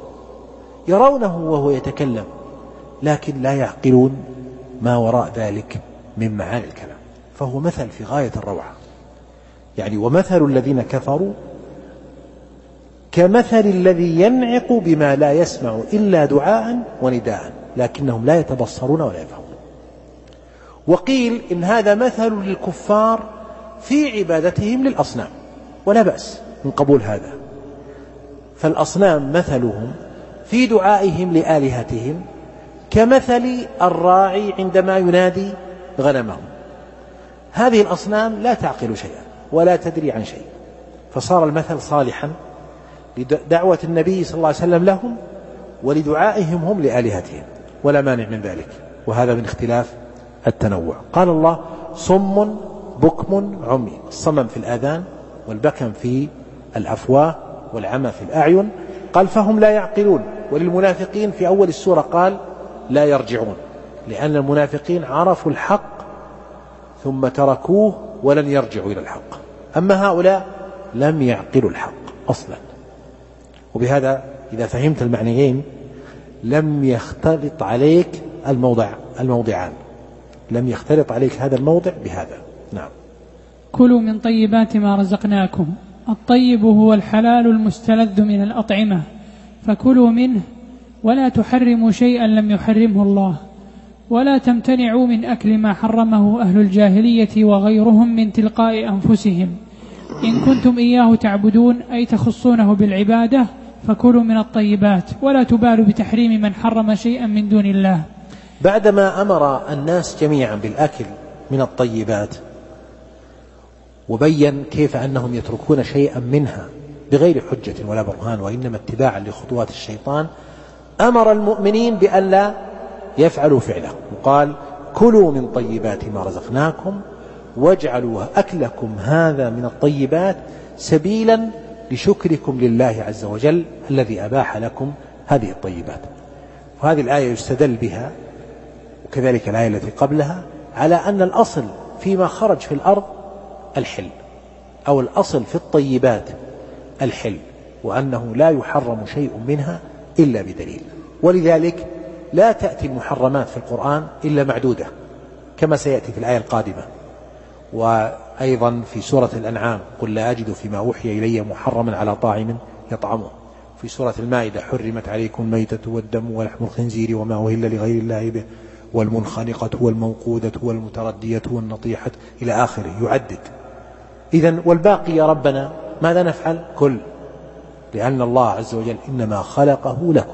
Speaker 1: يرونه وهو يتكلم، لكن لا يعقلون ما وراء ذلك من معاني الكلام. فهو مثل في غاية الروعة. يعني ومثل الذين كفروا كمثل الذي ينعق بما لا يسمع إلا دعاء ونداء لكنهم لا يتبصرون ولا يفهمون. وقيل إن هذا مثل للكفار في عبادتهم للأصنام، ولا بأس من قبول هذا. فالأصنام مثلهم في دعائهم لآلهتهم كمثل الراعي عندما ينادي غنمهم. هذه الأصنام لا تعقل شيئا ولا تدري عن شيء، فصار المثل صالحا لدعوة النبي صلى الله عليه وسلم لهم ولدعائهم هم لآلهتهم، ولا مانع من ذلك، وهذا من اختلاف التنوع. قال الله صم بكم عمي، الصمم في الآذان والبكم في الأفواه والعمى في الأعين. قال فهم لا يعقلون. وللمنافقين في أول السورة قال لا يرجعون، لأن المنافقين عرفوا الحق ثم تركوه ولن يرجعوا إلى الحق. أما هؤلاء لم يعقلوا الحق أصلا. وبهذا إذا فهمت المعنيين لم يختلط عليك الموضعان، لم يختلط عليك هذا الموضع بهذا. نعم.
Speaker 2: كلوا من طيبات ما رزقناكم. الطيب هو الحلال المستلذ من الأطعمة، فكلوا منه ولا تحرموا شيئا لم يحرمه الله، ولا تمتنعوا من أكل ما حرمه أهل الجاهلية وغيرهم من تلقاء أنفسهم. إن كنتم إياه تعبدون أي تخصونه بالعبادة فكلوا من الطيبات ولا تبالوا بتحريم من حرم شيئا من دون الله.
Speaker 1: بعدما أمر الناس جميعا بالأكل من الطيبات وبين كيف أنهم يتركون شيئا منها بغير حجة ولا برهان وإنما اتباعا لخطوات الشيطان، أمر المؤمنين بأن لا يفعلوا فعله، وقال كلوا من طيبات ما رزقناكم واجعلوا أكلكم هذا من الطيبات سبيلا لشكركم لله عز وجل الذي أباح لكم هذه الطيبات. وهذه الآية يستدل بها وكذلك الآية التي قبلها على أن الأصل فيما خرج في الأرض الحل، أو الأصل في الطيبات الحل، وأنه لا يحرم شيء منها إلا بدليل. ولذلك لا تأتي المحرمات في القرآن إلا معدودة كما سيأتي في الآية القادمة. وأيضا في سورة الأنعام قل لا أجد فيما أوحي إلي محرما على طاعم يطعمه. في سورة المائدة حرمت عليكم الميتة والدم ولحم الخنزير وما أهل لغير الله به والمنخنقة والموقودة والمتردية والنطيحة إلى آخره يعدد. إذن والباقي يا ربنا ماذا نفعل؟ كل، لأن الله عز وجل إنما خلقه لكم.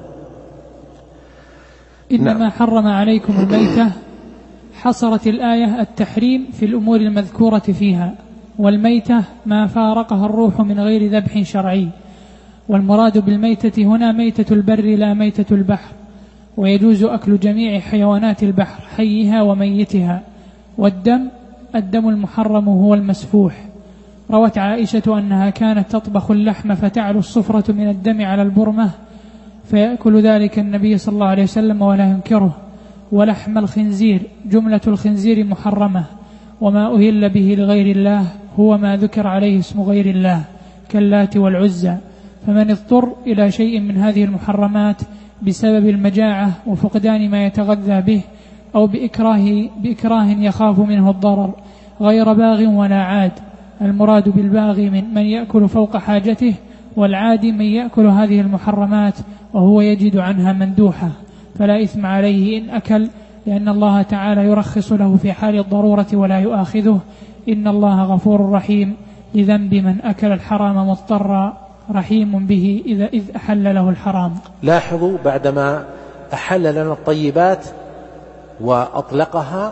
Speaker 2: إنما حرم عليكم الميتة، حصرت الآية التحريم في الأمور المذكورة فيها، والميتة ما فارقها الروح من غير ذبح شرعي، والمراد بالميتة هنا ميتة البر لا ميتة البحر، ويجوز أكل جميع حيوانات البحر حيها وميتها. والدم الدم المحرم هو المسفوح. روت عائشة أنها كانت تطبخ اللحم فتعلو الصفرة من الدم على البرمة فيأكل ذلك النبي صلى الله عليه وسلم ولا ينكره. ولحم الخنزير جملة الخنزير محرمة، وما أهل به لغير الله هو ما ذكر عليه اسم غير الله كاللات والعزى. فمن اضطر إلى شيء من هذه المحرمات بسبب المجاعة وفقدان ما يتغذى به أو بإكراه يخاف منه الضرر غير باغ ولا عاد. المراد بالباغي من يأكل فوق حاجته، والعادي من يأكل هذه المحرمات وهو يجد عنها مندوحة، فلا إثم عليه إن أكل، لأن الله تعالى يرخص له في حال الضرورة ولا يؤاخذه. إن الله غفور رحيم لذنب من أكل الحرام مضطرا، رحيم به إذ أحل له الحرام.
Speaker 1: لاحظوا بعدما أحل لنا الطيبات وأطلقها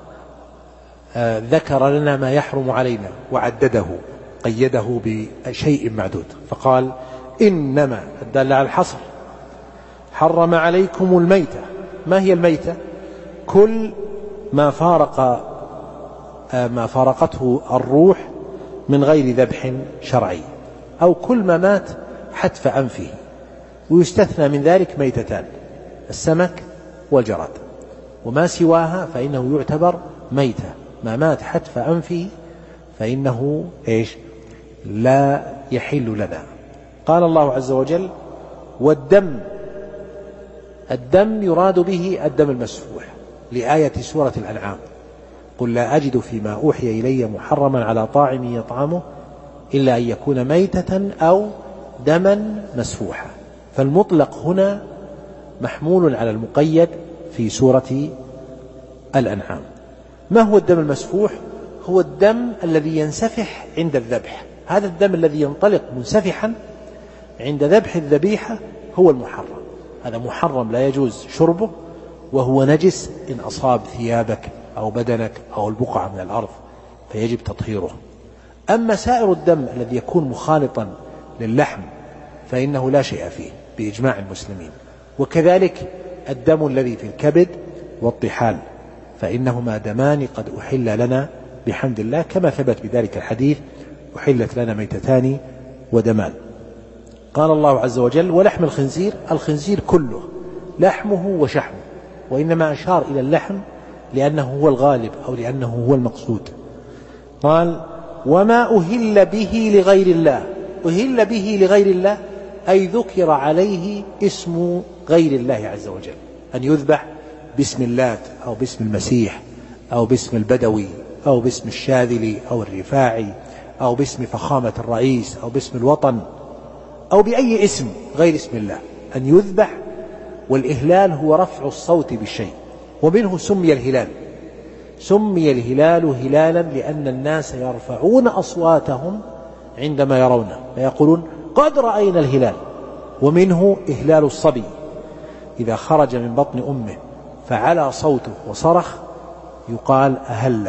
Speaker 1: ذكر لنا ما يحرم علينا وعدده قيده بشيء معدود، فقال إنما الدال على الحصر حرم عليكم الميتة. ما هي الميتة؟ كل ما فارقته الروح من غير ذبح شرعي، أو كل ما مات حتف أنفه، ويستثنى من ذلك ميتتان: السمك والجراد، وما سواها فإنه يعتبر ميتة. ما مات حتف أنفه فإنه لا يحل لنا. قال الله عز وجل والدم، الدم يراد به الدم المسفوح لآية سورة الأنعام قل لا أجد فيما أوحي إلي محرما على طاعم يطعمه إلا أن يكون ميتة أو دما مسفوحا. فالمطلق هنا محمول على المقيد في سورة الأنعام. ما هو الدم المسفوح؟ هو الدم الذي ينسفح عند الذبح. هذا الدم الذي ينطلق منسفحا عند ذبح الذبيحة هو المحرم. هذا محرم لا يجوز شربه، وهو نجس إن أصاب ثيابك أو بدنك أو البقعة من الأرض فيجب تطهيره. أما سائر الدم الذي يكون مخالطا للحم فإنه لا شيء فيه بإجماع المسلمين. وكذلك الدم الذي في الكبد والطحال فإنهما دمان قد أحل لنا بحمد الله، كما ثبت بذلك الحديث أحلت لنا ميتتان ودمان. قال الله عز وجل ولحم الخنزير، الخنزير كله لحمه وشحمه، وإنما أشار إلى اللحم لأنه هو الغالب أو لأنه هو المقصود. قال وما أهل به لغير الله. أهل به لغير الله أي ذكر عليه اسم غير الله عز وجل، أن يذبح باسم اللات أو باسم المسيح أو باسم البدوي أو باسم الشاذلي أو الرفاعي أو باسم فخامة الرئيس أو باسم الوطن أو بأي اسم غير اسم الله، أن يذبح. والإهلال هو رفع الصوت بالشيء، ومنه سمي الهلال. سمي الهلال هلالا لأن الناس يرفعون أصواتهم عندما يرونه فيقولون قد رأينا الهلال. ومنه إهلال الصبي إذا خرج من بطن أمه فعلى صوته وصرخ يقال أهل.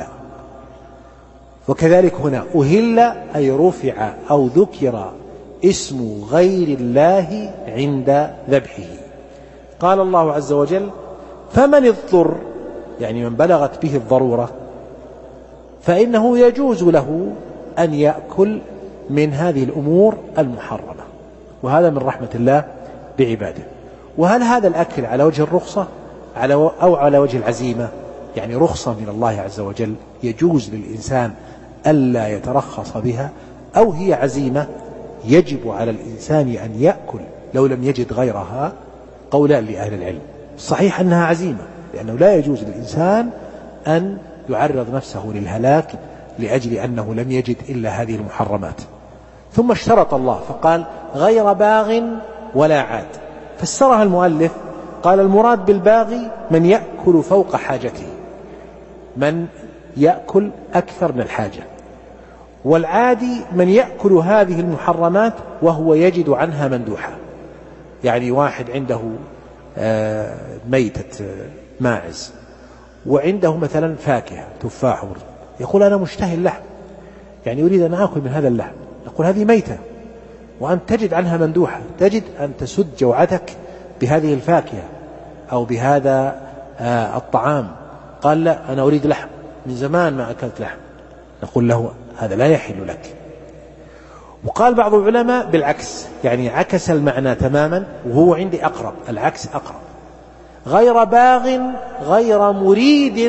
Speaker 1: وكذلك هنا أهل أي رفع أو ذكر اسم غير الله عند ذبحه. قال الله عز وجل: فمن اضطر، يعني من بلغت به الضرورة، فإنه يجوز له أن يأكل من هذه الأمور المحرمة. وهذا من رحمة الله بعباده. وهل هذا الأكل على وجه الرخصة أو على وجه العزيمة؟ يعني رخصة من الله عز وجل يجوز للإنسان ألا يترخص بها، أو هي عزيمة يجب على الإنسان أن يأكل لو لم يجد غيرها؟ قولان لأهل العلم. الصحيح أنها عزيمة، لأنه لا يجوز للإنسان أن يعرض نفسه للهلاك لأجل أنه لم يجد إلا هذه المحرمات. ثم اشترط الله فقال: غير باغ ولا عاد. فسرها المؤلف قال: المراد بالباغي من يأكل فوق حاجته، من يأكل أكثر من الحاجة. والعادي من يأكل هذه المحرمات وهو يجد عنها مندوحة، يعني واحد عنده ميتة ماعز، وعنده مثلا فاكهة تفاح، يقول: أنا مشتهي اللحم، يعني يريد أن أكل من هذا اللحم. نقول: هذه ميتة، وأن تجد عنها مندوحة، تجد أن تسد جوعتك بهذه الفاكهة أو بهذا الطعام. قال: لا، أنا أريد لحم، من زمان ما أكلت لحم. نقول له: هذا لا يحل لك. وقال بعض العلماء بالعكس، يعني عكس المعنى تماما، وهو عندي أقرب، العكس أقرب: غير باغ غير مريد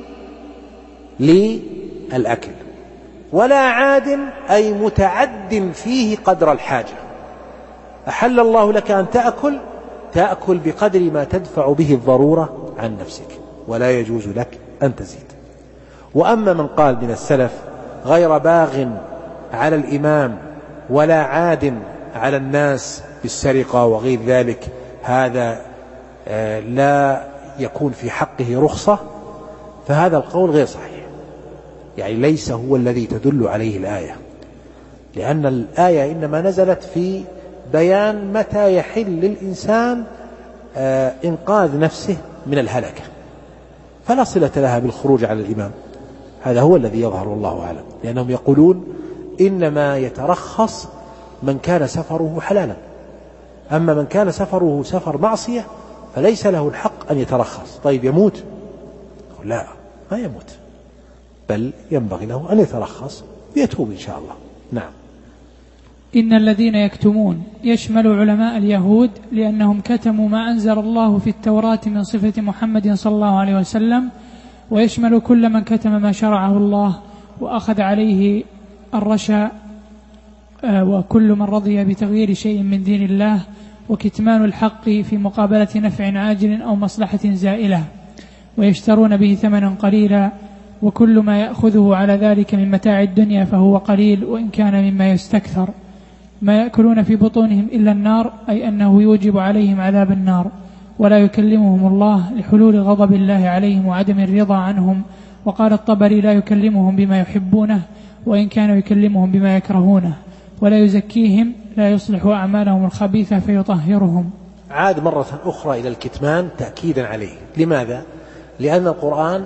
Speaker 1: للأكل، ولا عاد أي متعد فيه قدر الحاجة. أحل الله لك أن تأكل بقدر ما تدفع به الضرورة عن نفسك، ولا يجوز لك أن تزيد. وأما من قال من السلف: غير باغ على الإمام ولا عاد على الناس بالسرقة وغير ذلك، هذا لا يكون في حقه رخصة، فهذا القول غير صحيح، يعني ليس هو الذي تدل عليه الآية، لأن الآية إنما نزلت في بيان متى يحل للإنسان إنقاذ نفسه من الهلكة، فلا صلة لها بالخروج على الإمام. هذا هو الذي يظهر، والله أعلم، لأنهم يقولون إنما يترخص من كان سفره حلالا، أما من كان سفره سفر معصية فليس له الحق أن يترخص. طيب يموت؟ لا، ما يموت، بل ينبغي له أن يترخص ويتوب إن شاء الله. نعم.
Speaker 2: إن الذين يكتمون يشمل علماء اليهود، لأنهم كتموا ما أنزل الله في التوراة من صفة محمد صلى الله عليه وسلم، ويشمل كل من كتم ما شرعه الله وأخذ عليه الرشا، وكل من رضي بتغيير شيء من دين الله، وكتمان الحق في مقابلة نفع عاجل أو مصلحة زائلة، ويشترون به ثمنا قليلا، وكل ما يأخذه على ذلك من متاع الدنيا فهو قليل وإن كان مما يستكثر. ما يأكلون في بطونهم إلا النار، أي أنه يوجب عليهم عذاب النار، ولا يكلمهم الله لحلول غضب الله عليهم وعدم الرضا عنهم. وقال الطبري: لا يكلمهم بما يحبونه وإن كانوا يكلمهم بما يكرهونه، ولا يزكيهم، لا يصلح أعمالهم الخبيثة فيطهرهم.
Speaker 1: عاد مرة أخرى إلى الكتمان تأكيدا عليه. لماذا؟ لأن القرآن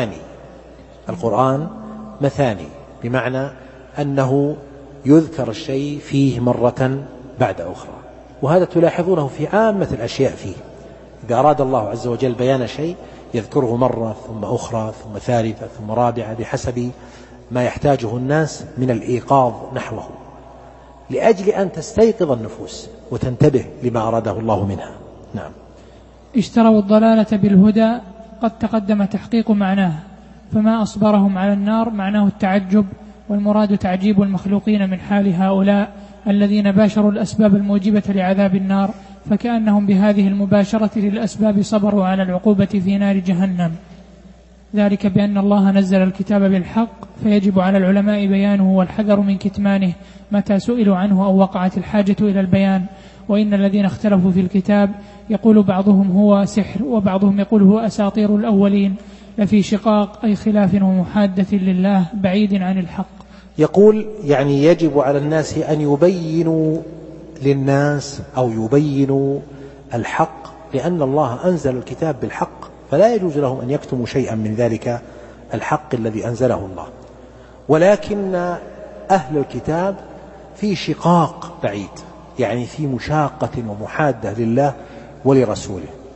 Speaker 1: مثاني، بمعنى أنه يذكر الشيء فيه مرة بعد أخرى، وهذا تلاحظونه في عامة الأشياء فيه. إذا أراد الله عز وجل بيان شيء يذكره مرة ثم أخرى ثم ثالثة ثم رابعة، بحسب ما يحتاجه الناس من الإيقاظ نحوه، لأجل أن تستيقظ النفوس وتنتبه لما أراده الله منها. نعم.
Speaker 2: اشتروا الضلالة بالهدى، قد تقدم تحقيق معناه، فما أصبرهم على النار معناه التعجب، والمراد تعجيب المخلوقين من حال هؤلاء الذين باشروا الأسباب الموجبة لعذاب النار، فكأنهم بهذه المباشرة للأسباب صبروا على العقوبة في نار جهنم. ذلك بأن الله نزل الكتاب بالحق، فيجب على العلماء بيانه والحذر من كتمانه متى سئلوا عنه أو وقعت الحاجة إلى البيان. وإن الذين اختلفوا في الكتاب يقول بعضهم هو سحر وبعضهم يقول هو أساطير الأولين، لفي شقاق، أي خلاف ومحادة لله بعيد عن الحق.
Speaker 1: يقول يعني يجب على الناس أن يبينوا للناس أو يبينوا الحق، لأن الله أنزل الكتاب بالحق، فلا يجوز لهم أن يكتموا شيئا من ذلك الحق الذي أنزله الله. ولكن أهل الكتاب في شقاق بعيد، يعني في مشاقة ومحادة لله ولرسوله،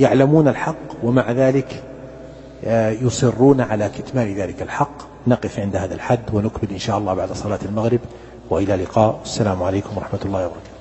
Speaker 1: يعلمون الحق ومع ذلك يصرون على كتمان ذلك الحق. نقف عند هذا الحد ونكمل إن شاء الله بعد صلاة المغرب، وإلى اللقاء. السلام عليكم ورحمة الله وبركاته.